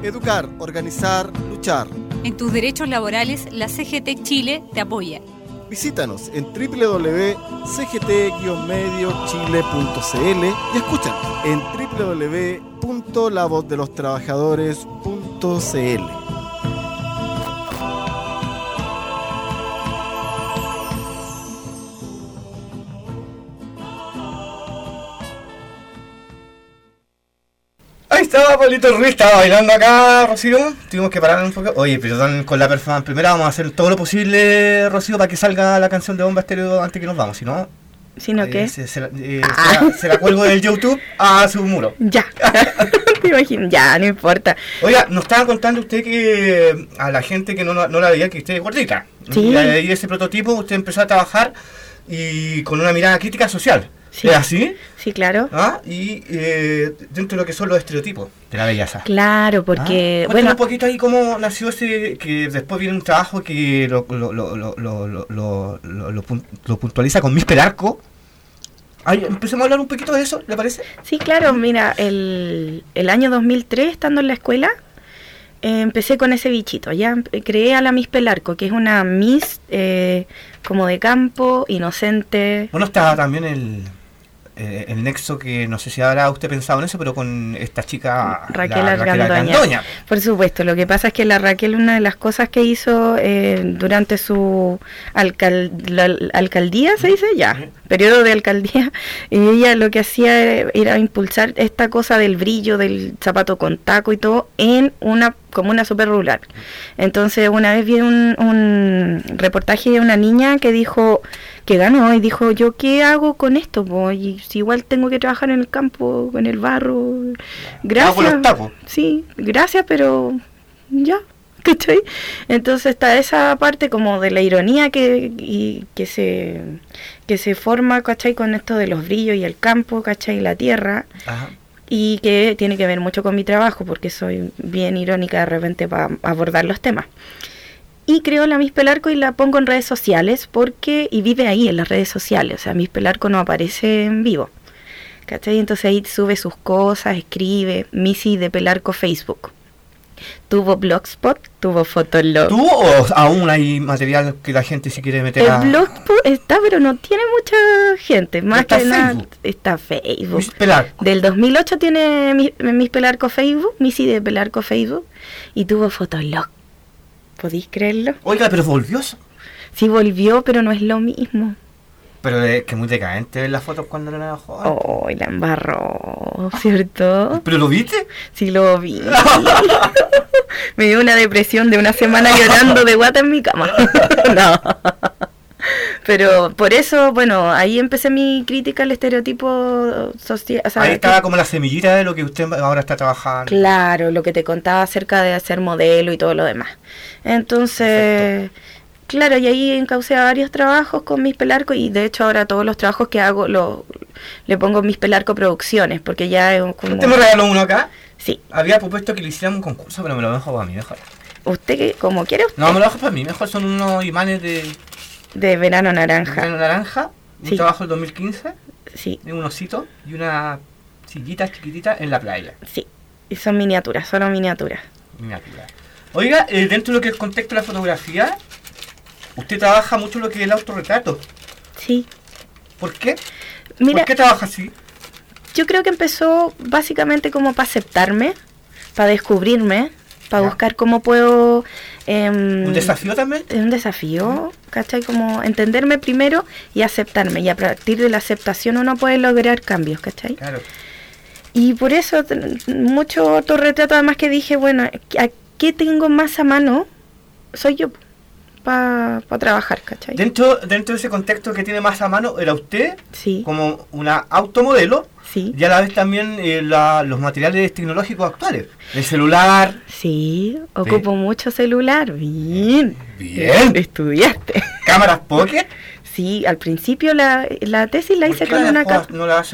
E: Educar, organizar, luchar.
I: En tus derechos laborales, la C G T Chile te apoya.
E: Visítanos en doble u doble u doble u punto c g t guion medio chile punto c l y escúchanos en doble u doble u doble u punto la voz de los trabajadores punto c l.
F: Ahí estaba Pablito Ruiz, estaba bailando acá, Rocío. Tuvimos que parar un poco. Oye, perdón con la performance. Primero vamos a hacer todo lo posible, Rocío, para que salga la canción de Bomba Estéreo antes que nos vamos. Si no,
C: ¿Si no
F: eh,
C: qué?
F: Se, se, la- eh, se, la, se la cuelgo del YouTube a su muro.
C: Ya. Te imagino. Ya, no importa.
F: Oiga, nos estaba contando usted que a la gente que no, no la veía, que usted es gordita.
C: Sí.
F: Y ahí ese prototipo usted empezó a trabajar y con una mirada crítica social.
C: Sí.
F: ¿Es así?
C: Sí, claro.
F: ¿Ah? Y eh, dentro de lo que son los estereotipos de la belleza.
C: Claro, porque,
F: Ah, cuéntame
C: bueno,
F: un poquito ahí cómo nació ese, que después viene un trabajo que lo, lo, lo, lo, lo, lo, lo, lo, lo pun- lo puntualiza con Miss Pelarco. Ahí, empecemos a hablar un poquito de eso, ¿le parece?
C: sí, claro, mira, el, el año dos mil tres, estando en la escuela, eh, empecé con ese bichito, ya empe- creé a la Miss Pelarco, que es una Miss eh, como de campo, inocente.
F: Bueno, está también el, eh, el nexo que no sé si habrá usted pensado en eso, pero con esta chica
C: Raquel
F: la-
C: Argandoña.
F: Argandoña.
C: Por supuesto, lo que pasa es que la Raquel, una de las cosas que hizo eh, durante su alcal- la- alcaldía, ¿se dice? Ya,
F: Sí.
C: periodo de alcaldía, y ella lo que hacía era, era impulsar esta cosa del brillo, del zapato con taco y todo, en una comuna súper rural. Entonces, una vez vi un, un reportaje de una niña que dijo, que ganó, y dijo, ¿yo qué hago con esto, po? Y si igual tengo que trabajar en el campo, en el barro, gracias.
F: Hago los tacos.
C: Sí, gracias, pero ya, ¿cachai? Entonces está esa parte como de la ironía que, y, que se que se forma, ¿cachai? Con esto de los brillos y el campo, ¿cachai? Y la tierra,
F: Ajá.
C: y que tiene que ver mucho con mi trabajo, porque soy bien irónica de repente para abordar los temas. Y creo la Miss Pelarco y la pongo en redes sociales, porque, y vive ahí en las redes sociales, o sea, Miss Pelarco no aparece en vivo, ¿cachai? Entonces ahí sube sus cosas, escribe, Missy de Pelarco Facebook. Tuvo Blogspot, tuvo Fotolog.
F: ¿Tú o aún hay material que la gente si quiere meter a...
C: El Blogspot está, pero no tiene mucha gente, más
F: ¿Está
C: que nada
F: Facebook?
C: está Facebook.
F: Miss Pelarco?
C: Del dos mil ocho tiene Miss, Miss Pelarco Facebook, Missy de Pelarco Facebook, y tuvo Fotolog. ¿Podéis creerlo?
F: Oiga, pero volvió eso.
C: Sí volvió, pero no es lo mismo.
F: Pero es que muy decadente ver las fotos cuando era joven.
C: Oh, la embarró, ¿cierto?
F: ¿Pero lo viste?
C: Sí lo vi. Me dio una depresión de una semana llorando de guata en mi cama. No. Pero por eso, bueno, ahí empecé mi crítica al estereotipo social. O sea,
F: Ahí
C: que-
F: estaba como la semillita de lo que usted ahora está trabajando.
C: Claro, lo que te contaba acerca de hacer modelo y todo lo demás. Entonces, claro, y ahí encaucé a varios trabajos con Miss Pelarco, y de hecho ahora todos los trabajos que hago lo, le pongo Miss Pelarco Producciones, porque ya es como...
F: ¿Usted me regaló uno acá?
C: Sí,
F: Había propuesto que le hiciéramos un concurso, pero me lo dejo para mí mejor.
C: usted que como quiere, usted,
F: No, me lo dejo para mí mejor. Son unos imanes de
C: de verano naranja.
F: grano naranja. Un
C: Sí.
F: trabajo del dos mil quince.
C: Sí,
F: De un osito y una sillita chiquitita en la playa.
C: sí, y son miniaturas, solo miniaturas.
F: Miniatura. Oiga, eh, dentro de lo que es el contexto de la fotografía, usted trabaja mucho lo que es el autorretrato.
C: Sí,
F: ¿Por qué?
C: mira,
F: ¿Por qué trabaja así?
C: yo creo que empezó básicamente como para aceptarme, para descubrirme, para
F: Ya.
C: buscar cómo puedo... em,
F: ¿Un desafío también?
C: Es un desafío, ¿cachai? Como entenderme primero y aceptarme. Y a partir de la aceptación uno puede lograr cambios, ¿cachai?
F: Claro.
C: Y por eso, t- mucho autorretrato, además que dije, bueno, ¿a qué tengo más a mano? Soy yo, para trabajar, ¿cachai?
F: Dentro, dentro de ese contexto que tiene más a mano, era usted
C: Sí,
F: como una automodelo
C: sí,
F: y a la vez también eh, la- los materiales tecnológicos actuales. El celular.
C: sí, ocupo mucho celular. Bien,
F: Bien.
C: estudiaste.
F: Cámaras pocket.
C: Sí, al principio la, la tesis la
F: ¿Por
C: hice
F: qué
C: con
F: la
C: una
F: después
C: cámara.
F: no la hace ahora?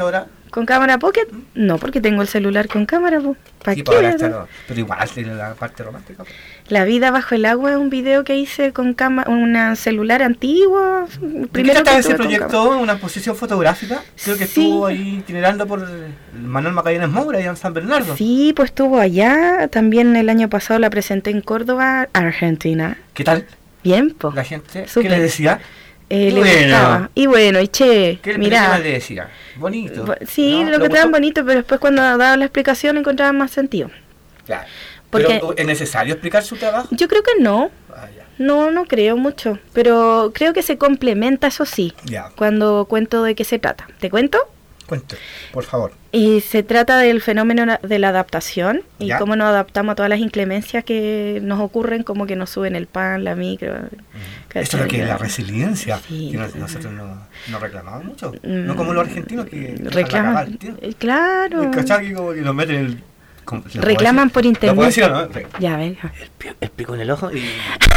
C: ¿Con cámara pocket? No, porque tengo el celular con cámara, po. ¿Para
F: Sí,
C: qué?
F: para
C: verdad?
F: estar- pero igual tiene la parte romántica. pues.
C: La vida bajo el agua es un video que hice con cámara, un celular antiguo.
F: ¿De qué
C: Primero
F: trata
C: que
F: ese
C: tuve con
F: proyecto? ¿Una exposición fotográfica? Creo que
C: Sí.
F: estuvo ahí itinerando por el Manuel Magallanes Moura allá en San Bernardo.
C: Sí, pues estuvo allá. También el año pasado la presenté en Córdoba, Argentina.
F: ¿Qué tal
C: Bien, pues.
F: la gente?
C: Súper.
F: ¿Qué le decía?
C: Eh, le
F: Bueno.
C: gustaba. Y bueno, y che,
F: ¿Qué
C: mira.
F: le decía? Bonito.
C: bu- Sí,
F: ¿no?
C: lo que te
F: gustó?
C: dan bonito, pero después cuando daba la explicación encontraba más sentido.
F: Claro.
C: Porque-
F: Pero, ¿es necesario explicar su trabajo?
C: Yo creo que no.
F: Ah, ya.
C: No, no creo mucho. Pero creo que se complementa, eso sí,
F: Ya.
C: cuando cuento de qué se trata. ¿Te cuento?
F: Cuente, por favor.
C: Y se trata del fenómeno na- de la adaptación y
F: Ya.
C: cómo nos adaptamos a todas las inclemencias que nos ocurren, como que nos suben el pan, la micro.
F: Esto es lo que es la resiliencia.
C: Sí.
F: Que nos- nosotros no, no reclamamos mucho.
C: Mm.
F: No como los argentinos que dejan la
C: Reclaman.
F: cagada al tiro.
C: eh, Claro.
F: El cachaqui como que nos meten el... como- ¿lo puedo
C: Reclaman
F: decir?
C: por
F: ¿Lo puedo
C: internet.
F: decir o no? Venga.
C: Ya, venga.
F: El, pi- el pico en el ojo y...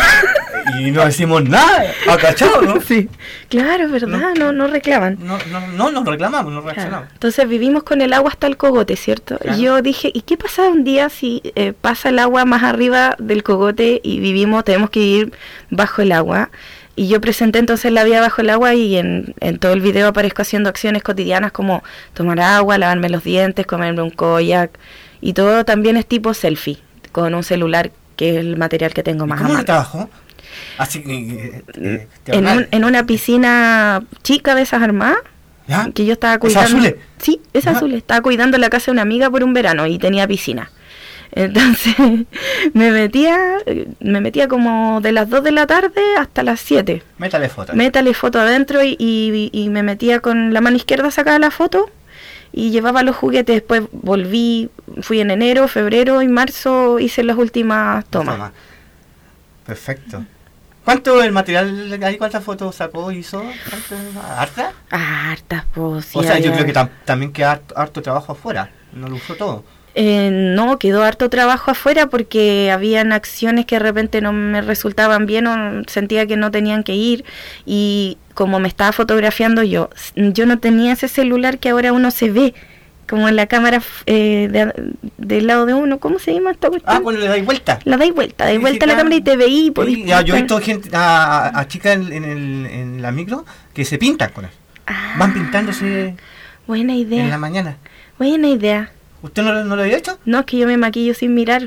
F: y no decimos nada. ¿Acachado, no?
C: Sí, claro, es verdad, no, no reclaman.
F: No, no, no nos reclamamos, no
C: Claro.
F: reaccionamos.
C: Entonces vivimos con el agua hasta el cogote, ¿cierto?
F: Claro.
C: Y yo dije, ¿y qué pasa un día si eh, pasa el agua más arriba del cogote y vivimos, tenemos que vivir bajo el agua? Y yo presenté entonces la vida bajo el agua y en, en todo el video aparezco haciendo acciones cotidianas como tomar agua, lavarme los dientes, comerme un koyak y todo también es tipo selfie, con un celular que es el material que tengo
F: ¿Y
C: más a
F: cómo lo
C: mano.
F: trabajó? Así que... eh, eh,
C: En,
F: diagonal.
C: un- en una piscina chica de esas armadas,
F: ¿Ya?
C: que yo estaba
F: ¿Esas
C: cuidando.
F: azules?
C: Sí, es
F: Ajá.
C: azul. Estaba cuidando la casa de una amiga por un verano y tenía piscina. Entonces me metía, eh, me metía como de las dos de la tarde hasta las siete.
F: Métale foto.
C: Métale foto adentro y, y, y me metía con la mano izquierda, sacaba la foto y llevaba los juguetes. Después volví, fui en enero, febrero y marzo, hice las últimas tomas.
F: Toma. Perfecto. ¿Cuánto el material ahí? ¿Cuántas fotos sacó? ¿Hizo? ¿Cuánto? ¿Harta?
C: Ah, hartas, pues. sí,
F: O sea, yo
C: había-
F: creo que tam- también queda harto, harto trabajo afuera. No lo usó todo.
C: Eh, no, quedó harto trabajo afuera porque habían acciones que de repente no me resultaban bien o sentía que no tenían que ir y como me estaba fotografiando yo, s- yo no tenía ese celular que ahora uno se ve como en la cámara f- eh, de- del lado de uno. ¿Cómo se llama esta cuestión?
F: Ah, cuando le dais vuelta.
C: La dais vuelta, dais
F: Sí,
C: vuelta
F: sí,
C: la
F: claro.
C: cámara y te veí.
F: Sí,
C: podís
F: ya, yo he
C: pintar.
F: visto gente, a, a- a chicas en, en el, en la micro que se pintan con él.
C: Ah,
F: Van pintándose
C: buena
F: en la
C: idea,
F: mañana.
C: buena idea.
F: ¿Usted no, lo- no lo había hecho?
C: No, es que yo me maquillo sin mirar.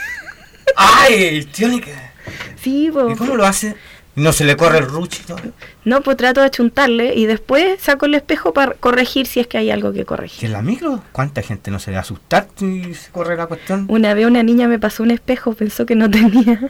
F: ¡Ay! Tiene que...
C: Sí, po.
F: ¿Y cómo lo hace? No se le corre el ruchito.
C: No, pues trato de achuntarle y después saco el espejo para corregir si es que hay algo que
F: ¿Y
C: corregir.
F: en la micro? ¿Cuánta gente no se le va a asustar si se corre la cuestión?
C: Una vez una niña me pasó un espejo, pensó que no tenía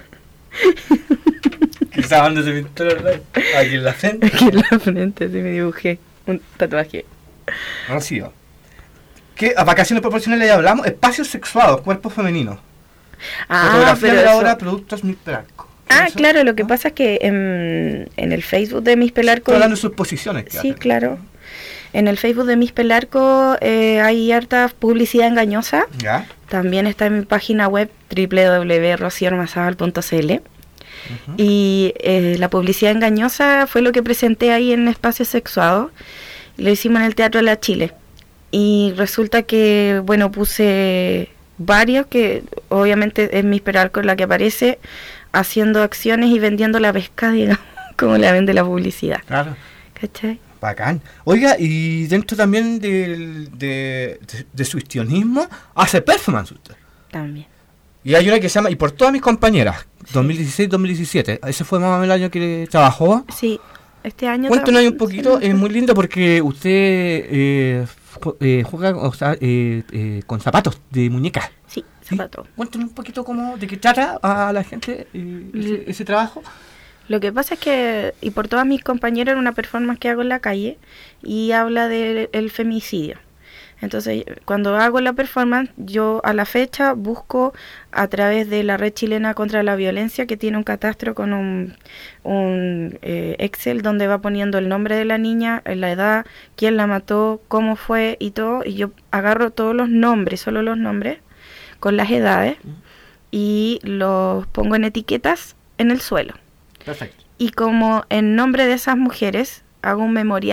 F: Quizás dónde se pintó el rey. Aquí en la frente.
C: aquí en la frente, así me dibujé un tatuaje.
F: Rocío. ¿Qué? A vacaciones proporcionales ya hablamos. Espacios sexuados, cuerpo femenino.
C: Ah,
F: Fotografía
C: pero
F: de la
C: eso-
F: obra Productos Mil Pelarco. ¿Qué
C: Ah,
F: es eso?
C: claro, lo que
F: ¿Ah?
C: pasa es que en, en el Facebook de Mis Pelarco...
F: Estoy hablando de sus posiciones.
C: Sí, claro. En el Facebook de Mis Pelarco eh, hay harta publicidad engañosa.
F: ¿Ya?
C: También está en mi página web doble u doble u doble u punto rocío ormazábal punto c l.
F: Ujú.
C: Y eh, la publicidad engañosa fue lo que presenté ahí en Espacios Sexuados. Lo hicimos en el Teatro de la Chile. Y resulta que, bueno, puse varios que obviamente es Mis Pelarco la que aparece haciendo acciones y vendiendo la pesca, digamos, como la vende la publicidad.
F: Claro.
C: ¿Cachai?
F: Bacán. Oiga, y dentro también del, de, de, de su histrionismo, hace performance usted.
C: También.
F: Y hay una que se llama, y por todas mis compañeras, dos mil dieciséis dos mil diecisiete. Ese fue más o menos el año que trabajó.
C: Sí, este año...
F: Cuéntenos ahí un
C: tam-
F: poquito,
C: sí.
F: es muy lindo porque usted eh, ju- eh, juega o sea, eh, eh, con zapatos de muñeca.
C: Sí,
F: ¿Sí?
C: zapato.
F: Cuéntenos un poquito cómo, de qué trata a la gente eh, ese, ese trabajo.
C: Lo que pasa es que, y por todas mis compañeras, era una performance que hago en la calle y habla del femicidio. Entonces, cuando hago la performance, yo a la fecha busco a través de la Red Chilena contra la Violencia, que tiene un catastro con un, un eh, Excel donde va poniendo el nombre de la niña, la edad, quién la mató, cómo fue y todo, y yo agarro todos los nombres, solo los nombres, con las edades, y los pongo en etiquetas en el suelo.
F: Perfecto.
C: Y como en nombre de esas mujeres hago un memorial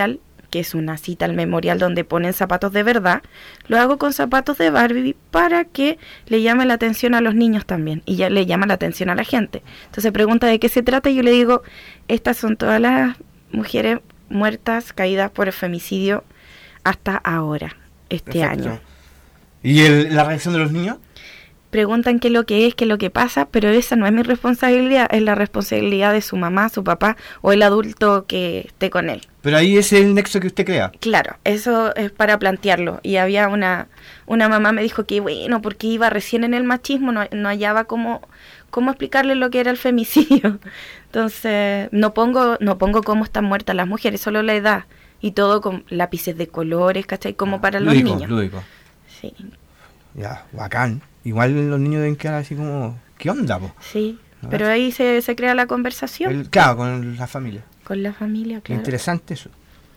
C: que es una cita al memorial donde ponen zapatos de verdad, lo hago con zapatos de Barbie para que le llame la atención a los niños también, y ya le llama la atención a la gente. Entonces pregunta de qué se trata y yo le digo, estas son todas las mujeres muertas, caídas por el femicidio hasta ahora, este
F: Perfecto.
C: año.
F: ¿Y el- la reacción de los niños?
C: Preguntan qué es lo que es, qué es lo que pasa, pero esa no es mi responsabilidad, es la responsabilidad de su mamá, su papá o el adulto que esté con él.
F: Pero ahí es el nexo que usted crea.
C: Claro, eso es para plantearlo. Y había una una mamá me dijo que bueno, porque iba recién en el machismo, no, no hallaba cómo, cómo explicarle lo que era el femicidio. Entonces, no pongo no pongo cómo están muertas las mujeres, solo la edad. Y todo con lápices de colores, ¿cachai? Como para los
F: Lúdico,
C: niños.
F: lúdico.
C: Sí,
F: Ya, bacán. Igual los niños deben quedar así como, ¿qué onda, po?
C: sí.
F: A
C: Pero
F: ver.
C: ahí se, se crea la conversación
F: El- claro, con la familia.
C: con la familia, claro.
F: Interesante eso.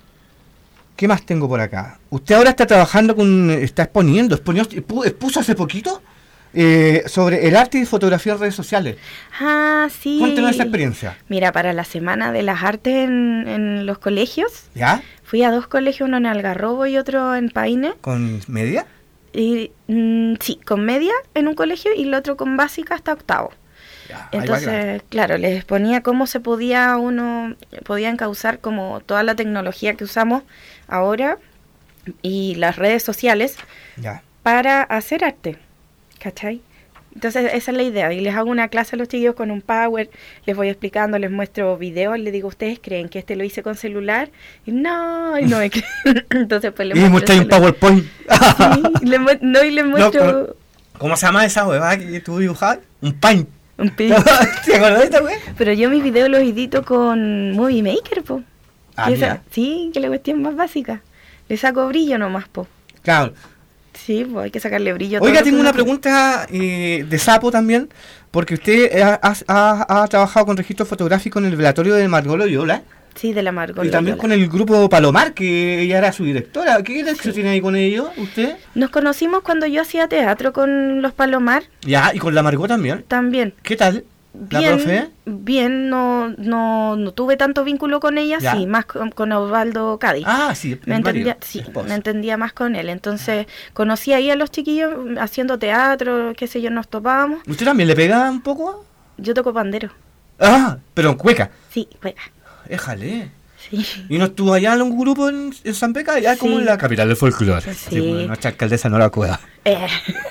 F: ¿Qué más tengo por acá? Usted ahora está trabajando con, está exponiendo, exponió, expu- expuso hace poquito eh, sobre el arte y fotografía en redes sociales.
C: Ah, sí.
F: Cuéntenos esa experiencia.
C: Mira, para la Semana de las Artes en, en los colegios,
F: ¿Ya?
C: fui a dos colegios, uno en Algarrobo y otro en Paine.
F: ¿Con media?
C: Y, mm, sí, con media en un colegio y el otro con básica hasta octavo.
F: Ya, ahí va, claro.
C: Entonces, claro, les exponía cómo se podía uno, podía encauzar como toda la tecnología que usamos ahora y las redes sociales
F: Ya.
C: para hacer arte, ¿cachai? Entonces esa es la idea, y les hago una clase a los chiquillos con un power, les voy explicando, les muestro videos, les digo, ¿ustedes creen que este lo hice con celular? Y no, y no me creen. Entonces pues les
F: Y
C: muestro
F: mostráis
C: el
F: un
C: celular.
F: PowerPoint.
C: Sí, y les mu- no, y les muestro
F: pero- ¿Cómo se llama esa huevada que tú dibujabas? Un paint.
C: un pi-
F: ¿Te acuerdas de esta wea?
C: Pero yo mis videos los edito con Movie Maker, po.
F: Ah,
C: Que esa-
F: mira.
C: sí, que la cuestión más básica. Le saco brillo nomás, po.
F: Claro.
C: Sí, pues hay que sacarle brillo a todo
F: Oiga,
C: lo que
F: tengo
C: uno
F: una
C: hace.
F: pregunta eh, de sapo también, porque usted ha, ha- ha- ha trabajado con registro fotográfico en el velatorio de Margot Loyola
C: Sí, de la Margot
F: y también
C: Loyola.
F: con el grupo Palomar, que ella era su directora. ¿Qué nexo tiene ahí con ellos, usted?
C: Nos conocimos cuando yo hacía teatro con los Palomar
F: Ya, y con la Margot también.
C: también.
F: ¿Qué tal? ¿La
C: Bien,
F: profe?
C: bien, no, no, no tuve tanto vínculo con ella,
F: Ya.
C: sí, más con, con Osvaldo Cádiz.
F: Ah, sí,
C: me
F: el marido,
C: entendía, sí,
F: esposo.
C: me entendía más con él. Entonces, conocí ahí a los chiquillos haciendo teatro, qué sé yo, nos topábamos.
F: ¿Usted también le pega un poco?
C: Yo toco pandero.
F: Ah, pero en cueca.
C: Sí, juega.
F: Éjale.
C: Sí.
F: ¿Y no estuvo allá en un grupo en, en San Peca? Ya
C: Sí.
F: como en la capital del folclore.
C: Sí.
F: bueno, nuestra alcaldesa no la cuida.
C: Eh.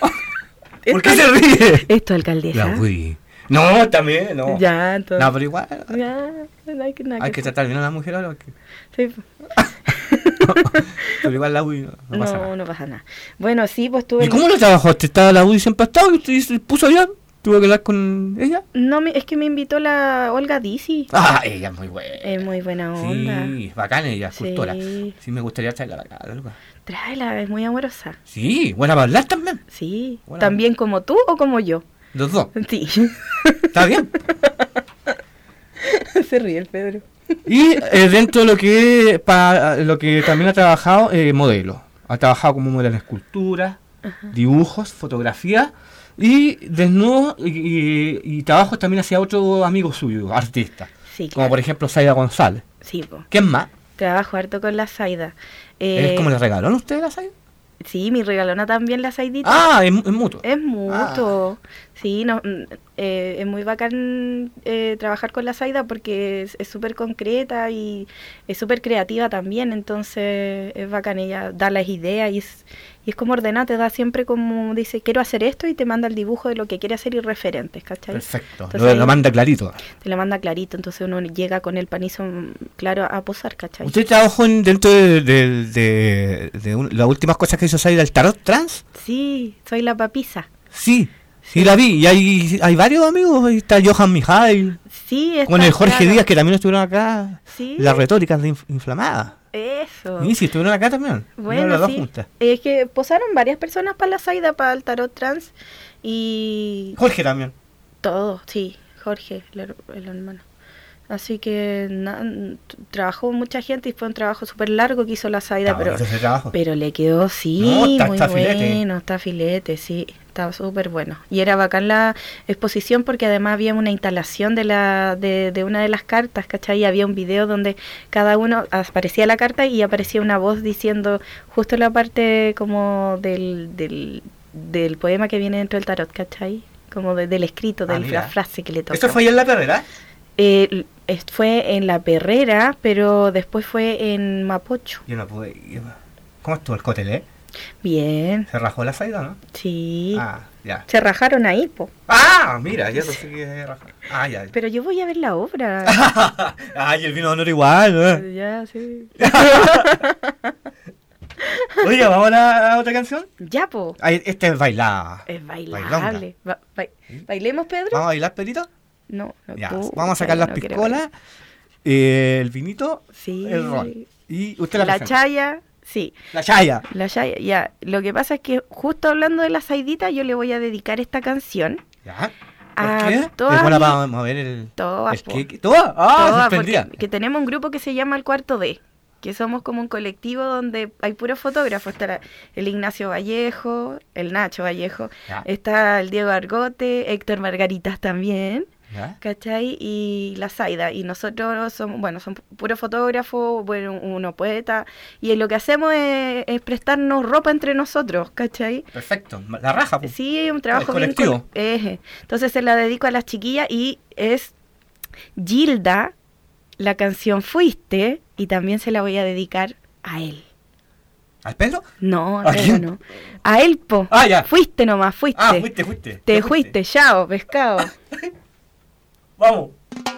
F: ¿Por qué se ríe?
C: ¿Esto, alcaldesa?
F: La Wii. No, también, no.
C: Ya, entonces.
F: No, pero igual
C: Ya, no hay que, nada
F: hay que tratar bien a la mujer ahora. porque-
C: Sí.
F: Pero igual la Wii no, no
C: No,
F: pasa nada.
C: no pasa nada. Bueno, sí, pues tuve...
F: ¿Y cómo lo trabajó? ¿Usted estaba la Wii siempre ha estado y usted se puso allá? ¿Tuvo que hablar con ella?
C: No, me- es que me invitó la Olga Dizzy.
F: Ah, ella es muy buena.
C: Es muy buena onda.
F: Sí, bacana ella,
C: Sí.
F: cultora. Sí, me gustaría traerla acá, Luca.
C: Tráela, es muy amorosa.
F: Sí, buena para hablar también.
C: Sí.
F: Buena.
C: ¿También como tú o como yo?
F: Los dos.
C: Sí.
F: ¿Está bien?
C: Se ríe el Pedro.
F: Y eh, dentro de lo que para lo que también ha trabajado, eh, modelo. Ha trabajado como modelo en escultura, dibujos, fotografía y desnudos y, y, y trabajos también hacia otros amigos suyos, artistas.
C: Sí,
F: Como
C: claro.
F: por ejemplo Zaida González.
C: Sí, po.
F: ¿Quién más?
C: Trabajo harto con la Zaida. Eh,
F: ¿Es como le regalaron a usted la Zaida?
C: Sí, mi regalona también la Zaidita.
F: Ah, es, es mutuo.
C: Es mutuo. Sí, no, mm, eh, es muy bacán eh, trabajar con la Zaida porque es es súper concreta y es súper creativa también. Entonces es bacán, ella da las ideas y es, y es como ordenada, te da siempre como dice, quiero hacer esto y te manda el dibujo de lo que quiere hacer y referentes, ¿cachai?
F: Perfecto.
C: Entonces
F: Lo,
C: ahí
F: lo manda clarito.
C: te lo manda clarito, entonces uno llega con el panizo mm, claro a posar, ¿cachai?
F: ¿Usted trabajó en, dentro de, de, de, de un- las últimas cosas que hizo Zaida, el tarot trans?
C: Sí, soy la papisa.
F: Sí. Sí, la vi. Y hay, hay varios amigos. Ahí está Johan Mijail.
C: Sí, está
F: Con el Jorge
C: claro.
F: Díaz, que también estuvieron acá.
C: Sí.
F: Las retóricas de inf- inflamadas.
C: Eso.
F: Y sí, estuvieron acá también.
C: Bueno,
F: las dos
C: sí.
F: juntas.
C: Es que posaron varias personas para la Zaida, para el tarot trans y
F: Jorge también.
C: todo, sí, Jorge, el, her- el hermano. Así que na- t- trabajó mucha gente y fue un trabajo súper largo que hizo la Zaida,
F: Está
C: pero,
F: bonito ese trabajo.
C: pero le quedó, sí,
F: No, está-
C: muy
F: está filete.
C: bueno, está filete, sí, está súper bueno. Y era bacán la exposición porque además había una instalación de la de, de una de las cartas, ¿cachai? Y había un video donde cada uno aparecía la carta y aparecía una voz diciendo justo la parte como del, del, del poema que viene dentro del tarot, ¿cachai? Como de- del escrito,
F: Ah,
C: de
F: mira.
C: la frase que le toca.
F: ¿Esto fue ahí en La Perrera?
C: Eh, l- est- fue en La Perrera, pero después fue en Mapocho.
F: Yo no pude ir. ¿Cómo estuvo el cotelé?
C: Bien,
F: ¿Se rajó la Zaida, no?
C: sí.
F: Ah, ya.
C: Se rajaron ahí, po.
F: Ah, mira, ya pensé que se rajó. Ah, ya.
C: Pero yo voy a ver la obra.
F: Ay, el vino de honor igual, ¿no?
C: Ya, sí.
F: Oiga, ¿vamos a, la- a otra canción?
C: Ya, po.
F: Ay, este es bailar.
C: Es
F: Bailonga.
C: bailable. Ba- ba- ¿Bailemos, Pedro?
F: ¿Vamos a bailar, Pedrito?
C: No, no.
F: Ya,
C: pucha,
F: vamos a sacar las
C: no quiero
F: piscolas,
C: bailar.
F: eh, el vinito,
C: Sí.
F: el ron. Y usted la,
C: La
F: presenta.
C: chaya, sí.
F: La chaya.
C: La chaya, ya. Lo que pasa es que justo hablando de la Zaidita, yo le voy a dedicar esta canción.
F: ¿Ya?
C: A
F: ¿Por qué?
C: todas
F: Es buena
C: mis-
F: para mover el...
C: Todas,
F: el
C: po.
F: que- ¿Todas? Ah,
C: Todas,
F: sorprendida.
C: porque- que tenemos un grupo que se llama El Cuarto D, que somos como un colectivo donde hay puros fotógrafos. Está la- el Ignacio Vallejo, el Nacho Vallejo,
F: Ya.
C: está el Diego Argote, Héctor Margaritas también,
F: ¿Ya?
C: ¿cachai? Y la Zaida. Y nosotros somos, bueno, son puros fotógrafos, bueno, uno poeta, y lo que hacemos es, es prestarnos ropa entre nosotros, ¿cachai?
F: Perfecto. La raja, pues.
C: Sí, es un trabajo
F: El
C: bien
F: colectivo.
C: col- eje. Entonces se la dedico a las chiquillas y es Gilda, la canción Fuiste, y también se la voy a dedicar a él.
F: ¿Al Pedro?
C: No,
F: ¿A
C: pero
F: quién?
C: no. A él, po.
F: Ah, ya.
C: Fuiste nomás, fuiste.
F: Ah, fuiste, fuiste.
C: Te fuiste, chao, pescado.
F: Vamos.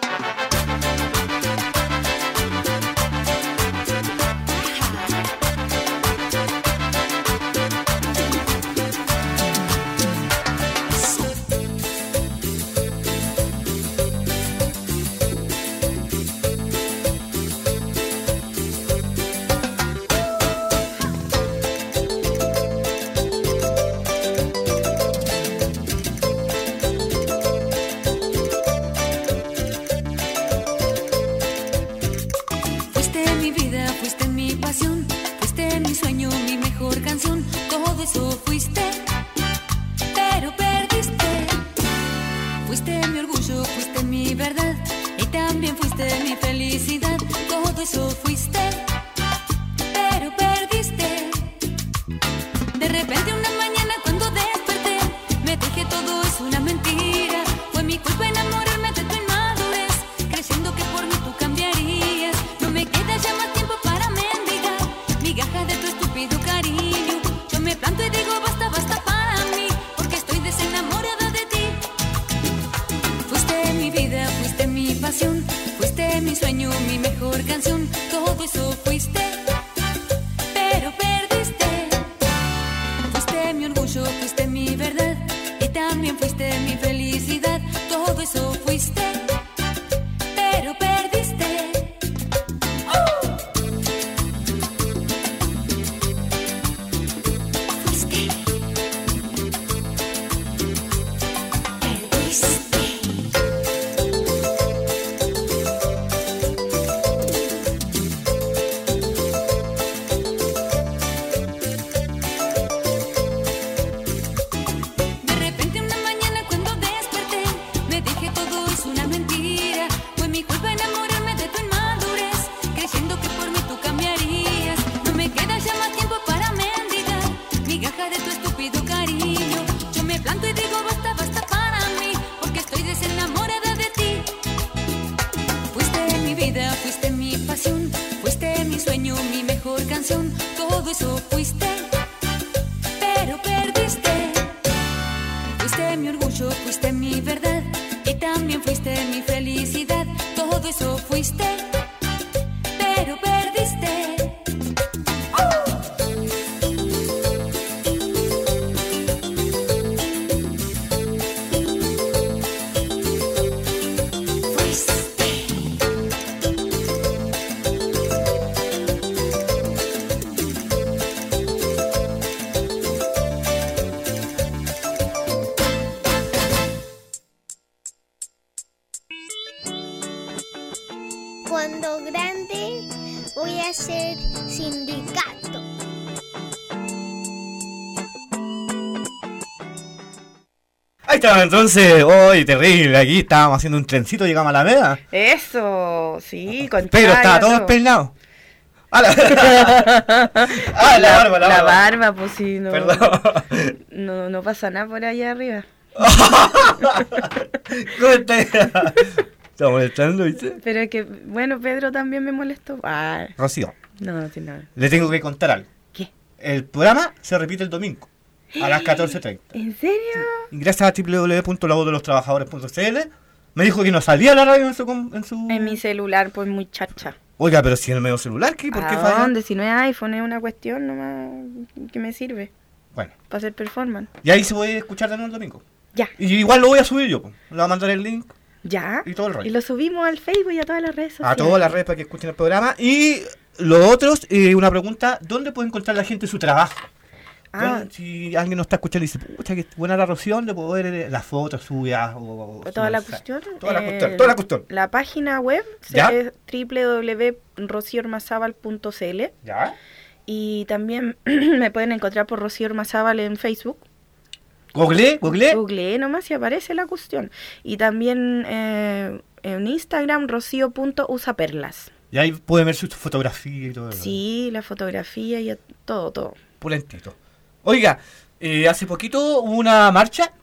J: Fuiste mi vida, fuiste mi pasión, fuiste mi sueño, mi mejor canción, todo eso fuiste, pero perdiste. Fuiste mi orgullo, fuiste mi verdad, y también fuiste mi felicidad, todo eso fuiste, pero perdiste. De repente una mañana cuando desperté, me dije todo es una mentira, fue mi culpa enamorarme de tu inmadurez, creyendo que por mí tú cambiarías. No me queda ya más tiempo para mendigar migajas de tu estúpido cariño. Yo me planto y digo basta, basta para mí, porque estoy desenamorada de ti. Fuiste mi vida, fuiste mi pasión, fuiste mi sueño, mi mejor canción, todo eso fuiste, pero perdiste. Fuiste mi orgullo, fuiste mi verdad, y también fuiste mi felicidad, todo eso fuiste, pero perdiste. Fuiste, perdiste. De repente una mañana cuando desperté, me dije todo es una mentira, fue mi culpa enamorarme de tu inmadurez, creyendo que por mí tú cambiarías. No me queda ya más tiempo para mendigar migaja de tu estúpido cariño. Yo me planto y digo basta, basta para mí, porque estoy desenamorada de ti. Fuiste mi vida, fuiste mi pasión, fuiste mi sueño, mi mejor canción, todo eso fuiste, pero perdiste. Fuiste mi orgullo, fuiste mi verdad, y también fuiste mi felicidad, todo eso fuiste, pero perdiste. Fuiste.
H: cuando grande voy a ser sindicato.
A: Ahí estaba entonces, hoy terrible, aquí estábamos haciendo un trencito, llegamos a la Alameda.
C: Eso, sí, con
A: Pero estaba todo
C: todo.
A: despeinado. ¡Ah, la, ah, la barba, la,
C: La
A: barba!
C: barba, pues sí, no,
A: Perdón.
C: no, no pasa nada por allá arriba.
A: ¿Cómo estás? Estamos molestando, ¿viste?
C: Pero es que, bueno, Pedro también me molestó. Ah,
A: Rocío,
C: no, no tiene nada.
A: le tengo que contar algo.
C: ¿Qué?
A: El programa se repite el domingo a las catorce treinta.
C: ¿En serio?
A: Ingresa a doble u doble u doble u punto la voz de los trabajadores punto c l. Me dijo que no salía la radio en su... com- En, su...
C: En mi celular, pues muy chacha.
A: Oiga, pero si en el medio celular, ¿qué? ¿Por qué
C: ¿A
A: falla?
C: dónde? Si no es iPhone, es una cuestión nomás que me sirve
A: Bueno,
C: para hacer performance.
A: y ahí se puede escuchar de nuevo el domingo.
C: Ya,
A: Y igual lo voy a subir yo, po. Le voy a mandar el link
C: ya.
A: y todo el rollo.
C: Y lo subimos al Facebook y a todas las redes sociales.
A: A todas las redes para que escuchen el programa. Y los otros, eh, una pregunta, ¿dónde puede encontrar la gente su trabajo?
C: Ah,
A: Bueno, si alguien nos está escuchando y dice, pucha, que buena la Rocío, le puedo ver eh, las fotos suyas o... o
C: toda
A: su
C: la
A: mensaje.
C: cuestión.
A: Toda la
C: eh,
A: cuestión, toda la cuestión.
C: La página web
A: ¿Ya?
C: es doble u doble u doble u punto rocío ormazábal punto c l
A: ¿Ya?
C: y también me pueden encontrar por Rocío Ormazábal en Facebook.
A: Google, Google.
C: Google nomás y aparece la cuestión. Y también eh, en Instagram rocío.usaperlas.
A: Y ahí pueden ver su fotografía y todo eso.
C: Sí, la fotografía y todo, todo.
A: Pulentito. Oiga, eh, hace poquito hubo una marcha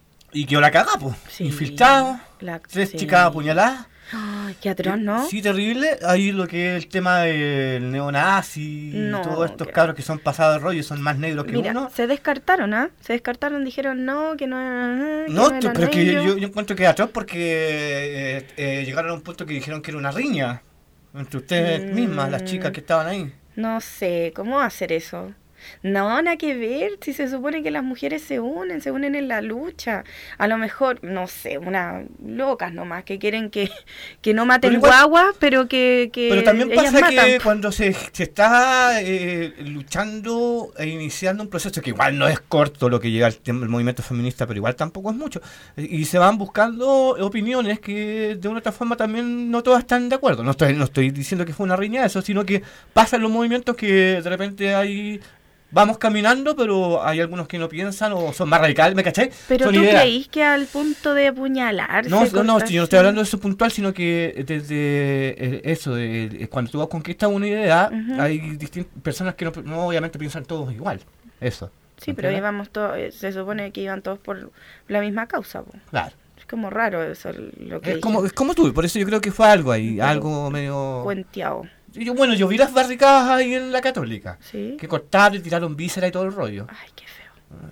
A: y quedó la cagada, pues.
C: Sí.
A: Infiltrado,
C: La-
A: tres
C: sí.
A: chicas apuñaladas.
C: Ay, qué atroz, ¿no?
A: Sí, terrible. Ahí lo que es el tema del neonazi
C: No,
A: y todos estos
C: qué-
A: cabros que son pasados de rollo, son más negros que
C: Mira,
A: uno.
C: se descartaron, ¿ah? Se descartaron, dijeron no, que no, que
A: No,
C: eran
A: pero es que
C: ellos.
A: yo, yo encuentro que es atroz porque eh, eh, llegaron a un punto que dijeron que era una riña entre ustedes
C: Mm.
A: mismas, las chicas que estaban ahí.
C: No sé, ¿cómo hacer eso? No, nada que ver, si se supone que las mujeres se unen, se unen en la lucha. A lo mejor, no sé, unas locas nomás que quieren que, que no maten
A: Pero igual-
C: guaguas, pero que, que
A: Pero también
C: ellas
A: pasa
C: matan.
A: que cuando se, se está eh, luchando e iniciando un proceso que igual no es corto lo que llega el, tem- el movimiento feminista, pero igual tampoco es mucho, eh, y se van buscando opiniones que de una u otra forma también no todas están de acuerdo. No estoy, no estoy diciendo que fue una riña eso, sino que pasan los movimientos que de repente hay... Vamos caminando, pero hay algunos que no piensan o son más radicales, ¿me cachai?
C: Pero
A: Son
C: tú
A: ideas.
C: creís que al punto de apuñalarse.
A: No, no, no,
C: cosas
A: yo no estoy
C: así?
A: hablando de eso puntual, sino que desde eh, eso, de, de cuando tú conquistas una idea,
C: Ujú.
A: hay distintas personas que no, no obviamente piensan todos igual. Eso.
C: Sí, pero
A: ¿entiendes?
C: íbamos todos, eh, se supone que iban todos por la misma causa. Po.
A: Claro.
C: Es como raro eso, lo que
A: Es como, es como tú, por eso yo creo que fue algo ahí, algo medio...
C: cuenteado.
A: Y yo, bueno, yo vi las barricadas ahí en la Católica,
C: Sí.
A: que cortaron y tiraron víscera y todo el rollo.
C: Ay, qué feo.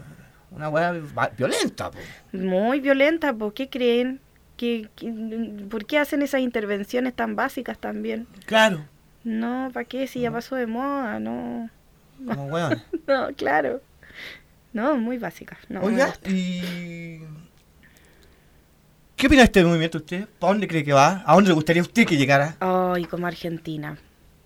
A: Una weá va- violenta, po.
C: Muy violenta, ¿por qué creen? ¿Qué, qué- por qué hacen esas intervenciones tan básicas también?
A: Claro,
C: No, ¿para qué? Si ya pasó de moda, no.
A: como weón.
C: No, claro. No, muy básicas. No, me
A: Oiga,
C: gusta.
A: y... ¿Qué opina de este movimiento usted? ¿Para dónde cree que va? ¿A dónde le gustaría a usted que llegara?
C: Ay, como Argentina.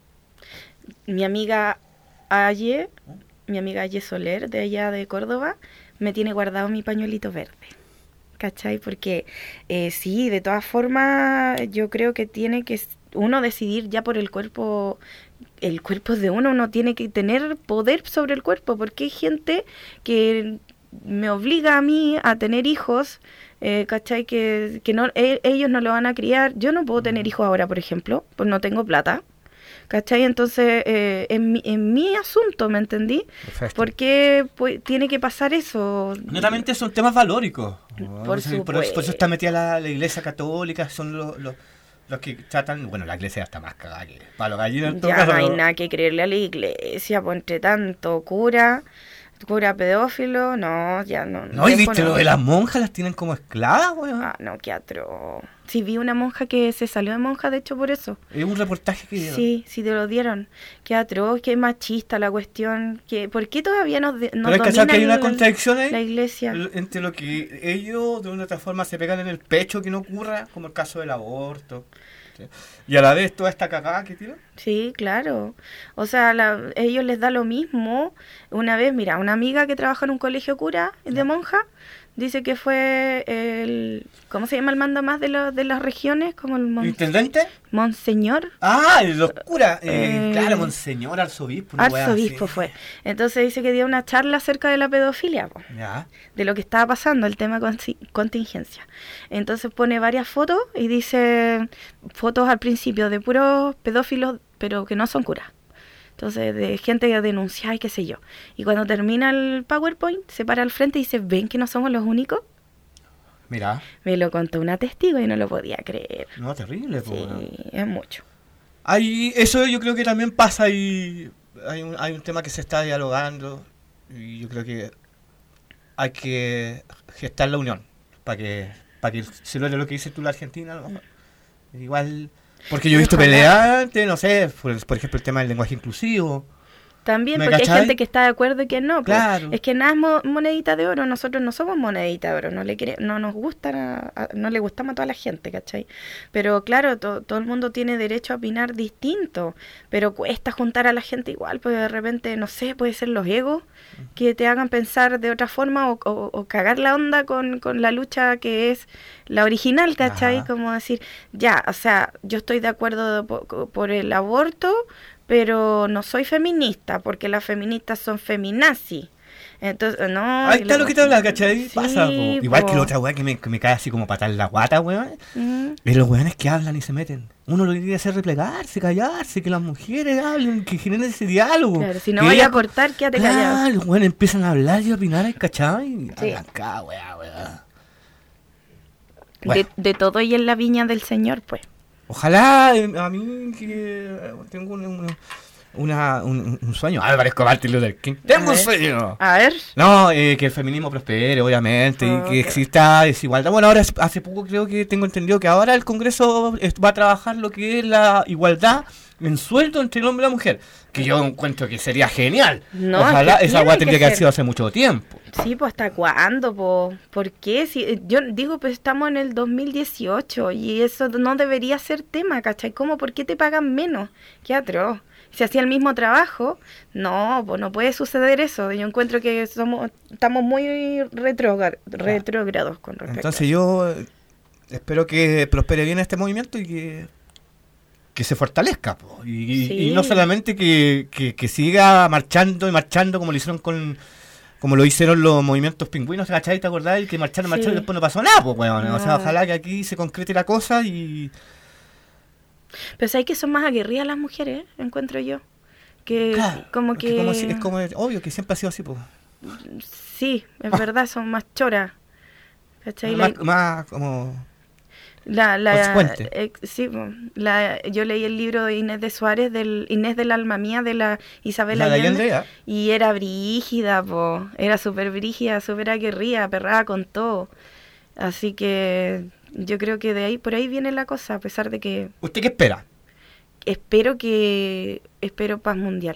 C: Mi amiga Aye, mi amiga Aye Soler, de allá de Córdoba, me tiene guardado mi pañuelito verde. ¿Cachai? Porque eh, sí, de todas formas, yo creo que tiene que s- uno decidir ya por el cuerpo, el cuerpo de uno, uno tiene que tener poder sobre el cuerpo, porque hay gente que me obliga a mí a tener hijos, eh, ¿cachai? Que, que no, e- ellos no lo van a criar. Yo no puedo tener hijos ahora, por ejemplo, pues no tengo plata. ¿Cachai? Entonces, eh, en, mi, en mi asunto, ¿me entendí?
A: Perfecto.
C: ¿Por qué pues, tiene que pasar eso?
A: Netamente son temas valóricos.
C: Por
A: eso, por,
C: supuesto.
A: por eso está metida la, la iglesia católica, son los, los, los que tratan... Bueno, la iglesia está más cagada que palo gallina en todo
C: Ya
A: caso.
C: no hay
A: pero-
C: nada que creerle a la iglesia, pues entre tanto cura, cura pedófilo, no, ya no.
A: No, y
C: dejo
A: viste,
C: no.
A: lo de las monjas las tienen como esclavas, weón.
C: Ah, no, qué atro. Sí, vi una monja que se salió de monja, de hecho, por eso.
A: Es un reportaje que dieron.
C: Sí, sí te lo dieron. Qué atroz, qué machista la cuestión. Que, ¿por qué todavía nos, de- nos
A: Pero hay que saber que hay
C: domina
A: una
C: el-
A: contradicción ahí.
C: la iglesia?
A: l- Entre lo que ellos de una u otra forma se pegan en el pecho que no ocurra, como el caso del aborto. ¿sí? Y a la vez toda esta cagada que tiran.
C: Sí, claro. O sea, la, ellos les da lo mismo. Una vez, mira, una amiga que trabaja en un colegio cura de monja, Dice que fue el... ¿Cómo se llama el mando más de, los de las regiones? Como el mon-
F: ¿Intendente?
C: Monseñor.
F: Ah, los curas. Eh,
C: Eh,
F: claro, monseñor, arzobispo. una wea
C: Arzobispo
F: así.
C: fue. Entonces dice que dio una charla acerca de la pedofilia, po,
F: Ya.
C: de lo que estaba pasando, el tema con contingencia. Entonces pone varias fotos y dice fotos al principio de puros pedófilos, pero que no son curas. Entonces, de gente que denuncia y qué sé yo. Y cuando termina el PowerPoint, se para al frente y dice, ¿ven que no somos los únicos?
F: Mira.
C: Me lo contó una testigo y no lo podía creer.
F: No, terrible. po,
C: Sí,
F: weón.
C: es mucho.
F: Hay, eso yo creo que también pasa y hay un, hay un tema que se está dialogando y yo creo que hay que gestar la unión para que para que se logre lo que dices tú la Argentina a lo mejor. Igual, porque yo he visto
C: Ojalá.
F: pelear antes, no sé, por, por ejemplo el tema del lenguaje inclusivo.
C: También
F: ¿Me
C: porque
F: cachai?
C: hay gente que está de acuerdo y que no. pues.
F: Claro.
C: Es que nada es mo- monedita de oro. Nosotros no somos monedita de oro. No le quere- no nos gustan a- a- no le gustamos a toda la gente, ¿cachai? Pero claro, to- todo el mundo tiene derecho a opinar distinto. Pero cuesta juntar a la gente igual, porque de repente, no sé, puede ser los egos que te hagan pensar de otra forma o, o- o cagar la onda con, con la lucha que es la original, ¿cachai?
F: Ajá.
C: Como decir, ya, o sea, yo estoy de acuerdo po- por el aborto, pero no soy feminista, porque las feministas son feminazis. Entonces, no...
F: Ahí está lo que te hablas, ¿cachai?
C: Sí,
F: Pasa, po. Igual
C: po.
F: que la otra weá que me, que me cae así como patar la guata, weón.
C: Mm.
F: Es los weones que hablan y se meten. Uno lo que tiene que hacer es replegarse, callarse, que las mujeres hablen, que generen ese diálogo.
C: Claro, si no
F: Que
C: vaya a
F: ellas-
C: aportar, quédate
F: Claro,
C: callado.
F: los weones empiezan a hablar y a opinar, ¿cachai? Y
C: Sí.
F: hablan cada weá, weá.
C: De,
F: Bueno.
C: de todo y en la viña del Señor, pues.
F: Ojalá eh, a mí que eh, tengo un, un- una, un, un sueño. Álvaro Escobar, Martin Luther King. Tengo un
C: ver.
F: sueño.
C: A ver.
F: No, eh, que el feminismo prospere, obviamente, y
C: Ok.
F: que exista desigualdad. Bueno, ahora es- hace poco creo que tengo entendido que ahora el Congreso es- va a trabajar lo que es la igualdad en sueldo entre el hombre y la mujer. Que yo encuentro que sería genial.
C: No,
F: Ojalá
C: es que
F: esa
C: tiene
F: weá
C: que
F: tendría que haber
C: ser.
F: sido hace mucho tiempo.
C: Sí, pues ¿hasta cuándo? Po? ¿Por qué? Si, eh, yo digo, pues estamos en el dos mil dieciocho y eso no debería ser tema, ¿cachai? ¿Cómo? ¿Por qué te pagan menos? Qué atroz. Si hacía el mismo trabajo, no, pues no puede suceder eso. Yo encuentro que somos estamos muy retrógra- retrógrados con respecto.
F: Entonces yo eh, espero que prospere bien este movimiento y que, que se fortalezca. Po. Y, y-
C: Sí.
F: y no solamente que, que, que siga marchando y marchando como lo hicieron con... Como lo hicieron los movimientos pingüinos, ¿cachai? ¿Te acordás? Que marcharon,
C: Sí.
F: marcharon y después no pasó nada, pues, weón. O sea,
C: No.
F: ojalá que aquí se concrete la cosa y...
C: Pero sabes que son más aguerridas las mujeres, ¿eh? Encuentro yo. Que
F: Claro,
C: como
F: es
C: que...
F: como si- es como obvio que siempre ha sido así, pues.
C: Sí, es verdad, son más choras. ¿Cachai?
F: Más,
C: La-
F: más como...
C: La, la,
F: Consecuente.
C: eh, sí, po, la, yo leí el libro de Inés de Suárez, del Inés del alma mía, de la Isabel
F: La de
C: Allende,
F: Allende, ¿ah?
C: y era brígida, po, era súper brígida, súper aguerrida, perrada con todo. Así que yo creo que de ahí, por ahí viene la cosa, a pesar de que
F: ¿Usted qué espera?
C: espero que, espero paz mundial.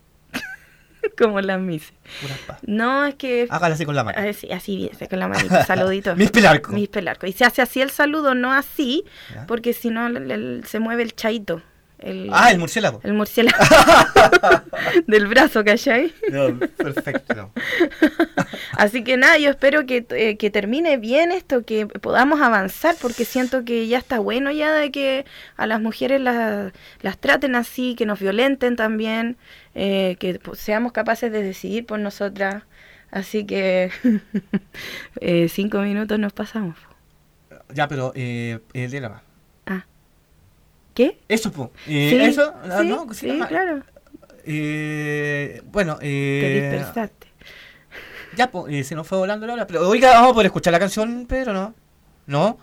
C: Como las Mises.
F: Pura paz.
C: No, es que...
F: Hágala así con la mano.
C: Ah, sí, así bien, con la manita, saludito.
F: Mis pelarco.
C: Mis pelarco. Y se hace así el saludo, no así,
F: Ya.
C: porque si no el- el- se mueve el chaito. El,
F: Ah, el murciélago.
C: el murciélago del brazo, ¿cachai?
F: No, perfecto.
C: Así que nada, yo espero que, eh, que termine bien esto, que podamos avanzar, porque siento que ya está bueno ya de que a las mujeres las, las traten así, que nos violenten también, eh, que pues, seamos capaces de decidir por nosotras. Así que eh, cinco minutos nos pasamos.
F: Ya, pero eh, el dilema.
C: Ah. ¿Qué?
F: Eso, pues. Eh,
C: Sí,
F: eso, ah,
C: sí,
F: ¿no?
C: sí,
F: llama-
C: claro.
F: Eh, bueno,
C: Te
F: eh,
C: dispersaste.
F: ya, pues, eh, se nos fue volando la hora. Pero, oiga, vamos a poder escuchar la canción, pero no. ¿No?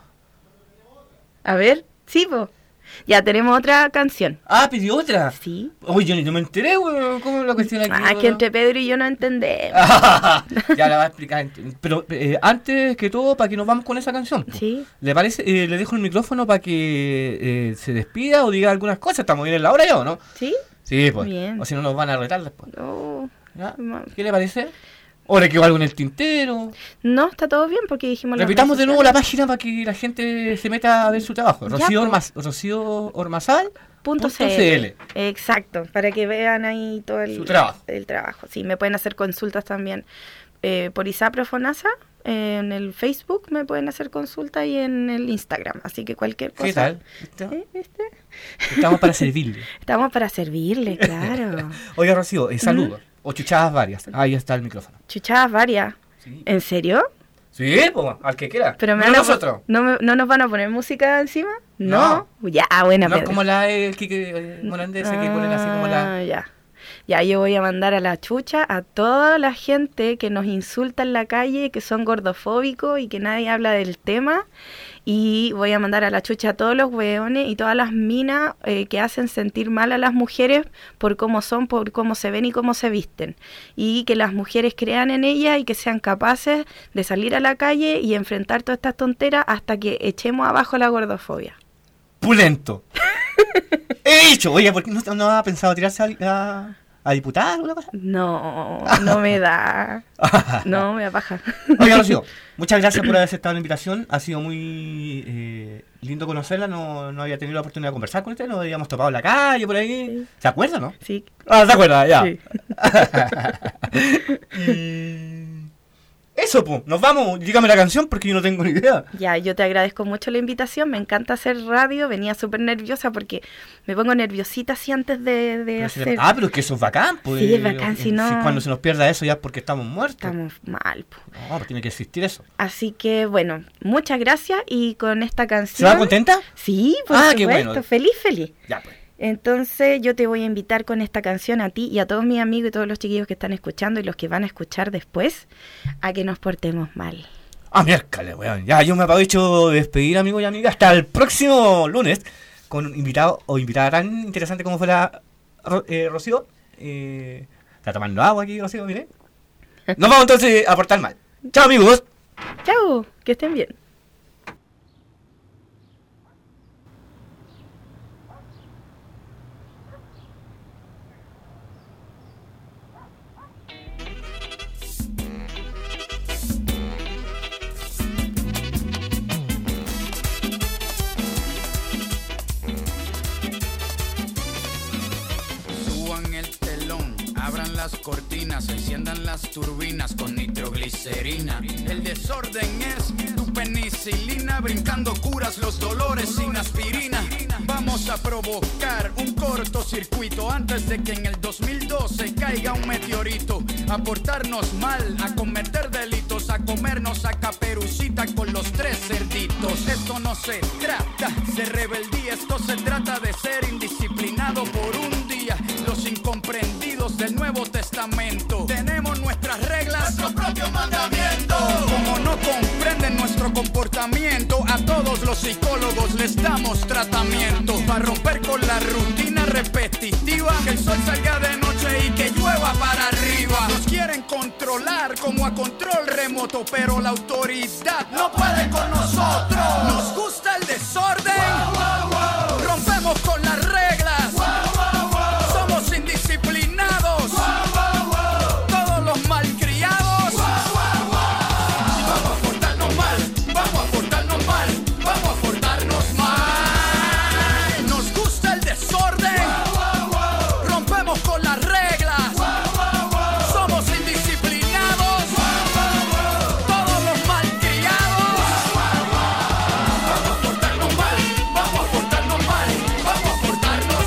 C: A ver, sí, po. Ya tenemos otra canción.
F: Ah, pidió otra.
C: Sí.
F: Oye, yo ni no me enteré, weón. ¿Cómo es la cuestión aquí?
C: Ah, que
F: weón?
C: entre Pedro y yo no entendemos.
F: Ya la va a explicar. Pero eh, antes que todo, para que nos vamos con esa canción. po.
C: Sí.
F: ¿Le parece? Eh, le dejo el micrófono para que eh, se despida o diga algunas cosas. Estamos bien en la hora ya, ¿o no?
C: ¿Sí?
F: Sí, pues.
C: Bien.
F: O si no, nos van a retar después.
C: No,
F: ¿Ya?
C: ma-
F: ¿Qué le parece? ¿O le quedó algo en el tintero?
C: no, está todo bien porque dijimos las
F: Repitamos de
C: redes
F: nuevo la
C: sociales.
F: página para que la gente se meta a ver su trabajo.
C: Ya,
F: Rocío,
C: po.
F: Ormaz, Rocío Ormazal.
C: Punto
F: punto
C: CL.
F: CL.
C: Exacto, para que vean ahí todo el,
F: Su trabajo.
C: el trabajo. Sí, me pueden hacer consultas también eh, por ISAPRO Fonasa, eh, en el Facebook me pueden hacer consulta y en el Instagram, así que cualquier cosa.
F: ¿Qué tal?
C: ¿Eh? ¿Viste?
F: Estamos para servirle.
C: Estamos para servirle, claro.
F: Oiga, Rocío, eh, saludos. O chuchadas varias. Ahí está el micrófono.
C: Chuchadas varias.
F: Sí.
C: ¿En serio?
F: Sí, pues, al que quiera.
C: Pero me
F: no
C: van a
F: nosotros.
C: po- ¿no, me- ¿No nos van a poner música encima? No. Ya, buena,
F: No es
C: Pedro.
F: como la el Kike eh, Morandés que ponen así como la...
C: Ah, ya. Ya, yo voy a mandar a la chucha a toda la gente que nos insulta en la calle, que son gordofóbicos y que nadie habla del tema. Y voy a mandar a la chucha a todos los hueones y todas las minas eh, que hacen sentir mal a las mujeres por cómo son, por cómo se ven y cómo se visten. Y que las mujeres crean en ellas y que sean capaces de salir a la calle y enfrentar todas estas tonteras hasta que echemos abajo la gordofobia.
F: Pulento. He dicho, oye, ¿por qué no, no ha pensado tirarse a, a, a diputar o una cosa?
C: No, no me da. No, me da paja.
F: Oiga, Rocío, muchas gracias por haber aceptado la invitación. Ha sido muy eh, lindo conocerla. No, no había tenido la oportunidad de conversar con usted. Nos habíamos topado en la calle, por ahí.
C: Sí.
F: ¿Se acuerda, no?
C: Sí.
F: Ah, ¿se acuerda? Ya.
C: Sí.
F: Y... Eso, pues, nos vamos. Dígame la canción porque yo no tengo ni idea.
C: Ya, yo te agradezco mucho la invitación. Me encanta hacer radio. Venía súper nerviosa porque me pongo nerviosita así antes de, de
F: Pero si-
C: hacer.
F: ah, pero es que eso es bacán, pues.
C: Sí, es bacán, si no-
F: Si cuando se nos pierda eso ya es porque estamos muertos.
C: Estamos mal, po.
F: No, pues tiene que existir eso.
C: Así que, bueno, muchas gracias. Y con esta
F: ¿Se
C: canción.
F: va contenta?
C: Sí, por
F: Ah,
C: supuesto.
F: qué bueno.
C: Feliz, feliz.
F: Ya, pues.
C: Entonces yo te voy a invitar con esta canción a ti y a todos mis amigos y todos los chiquillos que están escuchando y los que van a escuchar después, a que nos portemos mal.
F: Ah, miércoles, weón. Ya, yo me aprovecho de despedir, amigos y amigas. Hasta el próximo lunes con un invitado o invitada tan interesante como fuera Ro- eh, Rocío. Eh, está tomando agua aquí, Rocío, mire. Nos vamos entonces a portar mal. Chao, amigos.
C: Chao, que estén bien.
K: Suban el telón, abran las cortinas, enciendan las turbinas con nitroglicerina. El desorden es tu penicilina, brincando curas los dolores sin aspirina. Vamos a provocar un cortocircuito antes de que en el dos mil doce caiga un meteorito. A portarnos mal, a cometer delitos, a comernos a Caperucita con los tres cerditos. Esto no se trata de rebeldía, esto se trata de ser indisciplinado por un día. Los incomprendidos del Nuevo Testamento tenemos nuestras reglas, nuestro propio mandamiento. Como no comprenden nuestro comportamiento, a todos los psicólogos les damos tratamiento para romper con la rutina repetitiva, que el sol salga de noche y que llueva para arriba. Nos quieren controlar como a control remoto, pero la autoridad no puede con nosotros. Nos gusta el desorden, rompemos con las reglas, somos indisciplinados, todos los malcriados. Vamos a portarnos mal, vamos a portarnos mal, vamos a portarnos mal. Nos gusta el desorden, rompemos con las reglas, somos indisciplinados, todos los malcriados. Vamos a portarnos mal, vamos a portarnos mal, vamos a portarnos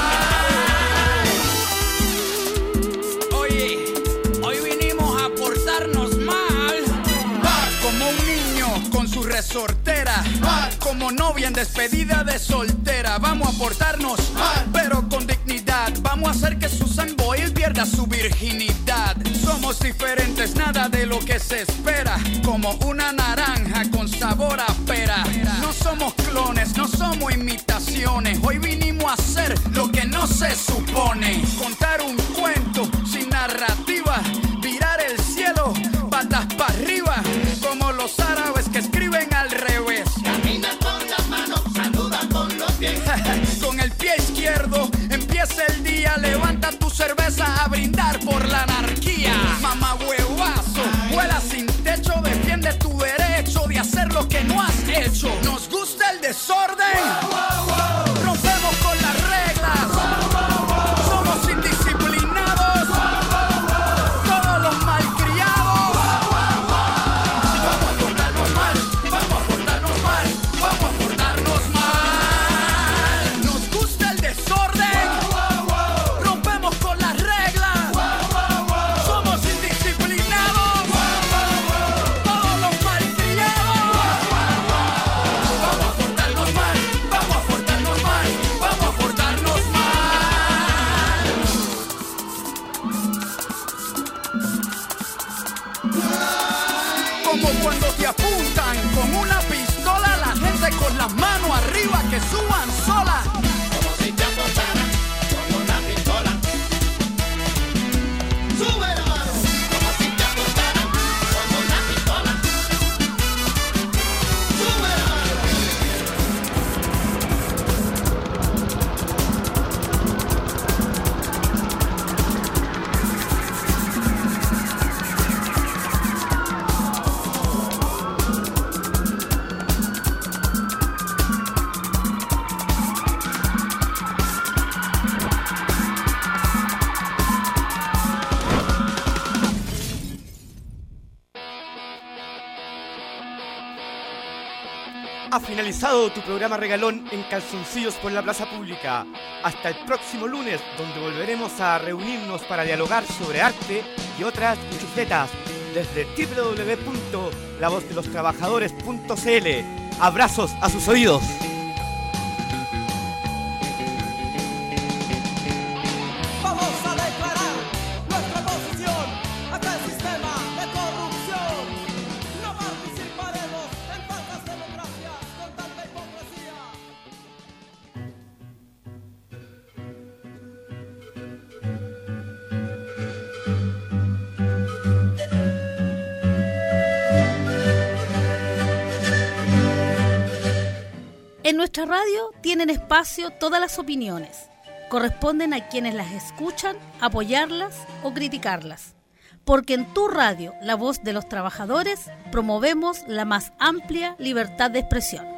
K: mal. Oye, hoy vinimos a portarnos mal, como un niño con su resortera, como novia en despedida de soltera. Vamos a portarnos mal, pero con dignidad. Vamos a hacer que Susan Boyle pierda su virginidad. Somos diferentes, nada de lo que se espera, como una naranja con sabor a pera. No somos clones, no somos imitaciones. Hoy vinimos a hacer lo que no se supone. Contar un cuento sin narrativa, virar el cielo patas para arriba, como los árabes que escriben al revés. Camina con las manos, saluda con los pies. Con el pie izquierdo empieza el día, levanta tu cerveza a brindar por la anarquía. Mamá huevazo, vuela sin techo, defiende tu derecho de hacer lo que no has hecho. Nos gusta el desorden, rompemos con las reglas, somos indisciplinados, todos los malcriados.
A: finalizado tu programa regalón en Calzoncillos por la Plaza Pública. Hasta el próximo lunes, donde volveremos a reunirnos para dialogar sobre arte y otras chuchetas desde doble u doble u doble u punto la voz de los trabajadores punto c l. Abrazos a sus oídos.
L: En nuestra radio tienen espacio todas las opiniones. Corresponden a quienes las escuchan apoyarlas o criticarlas. Porque en tu radio, La Voz de los Trabajadores, promovemos la más amplia libertad de expresión.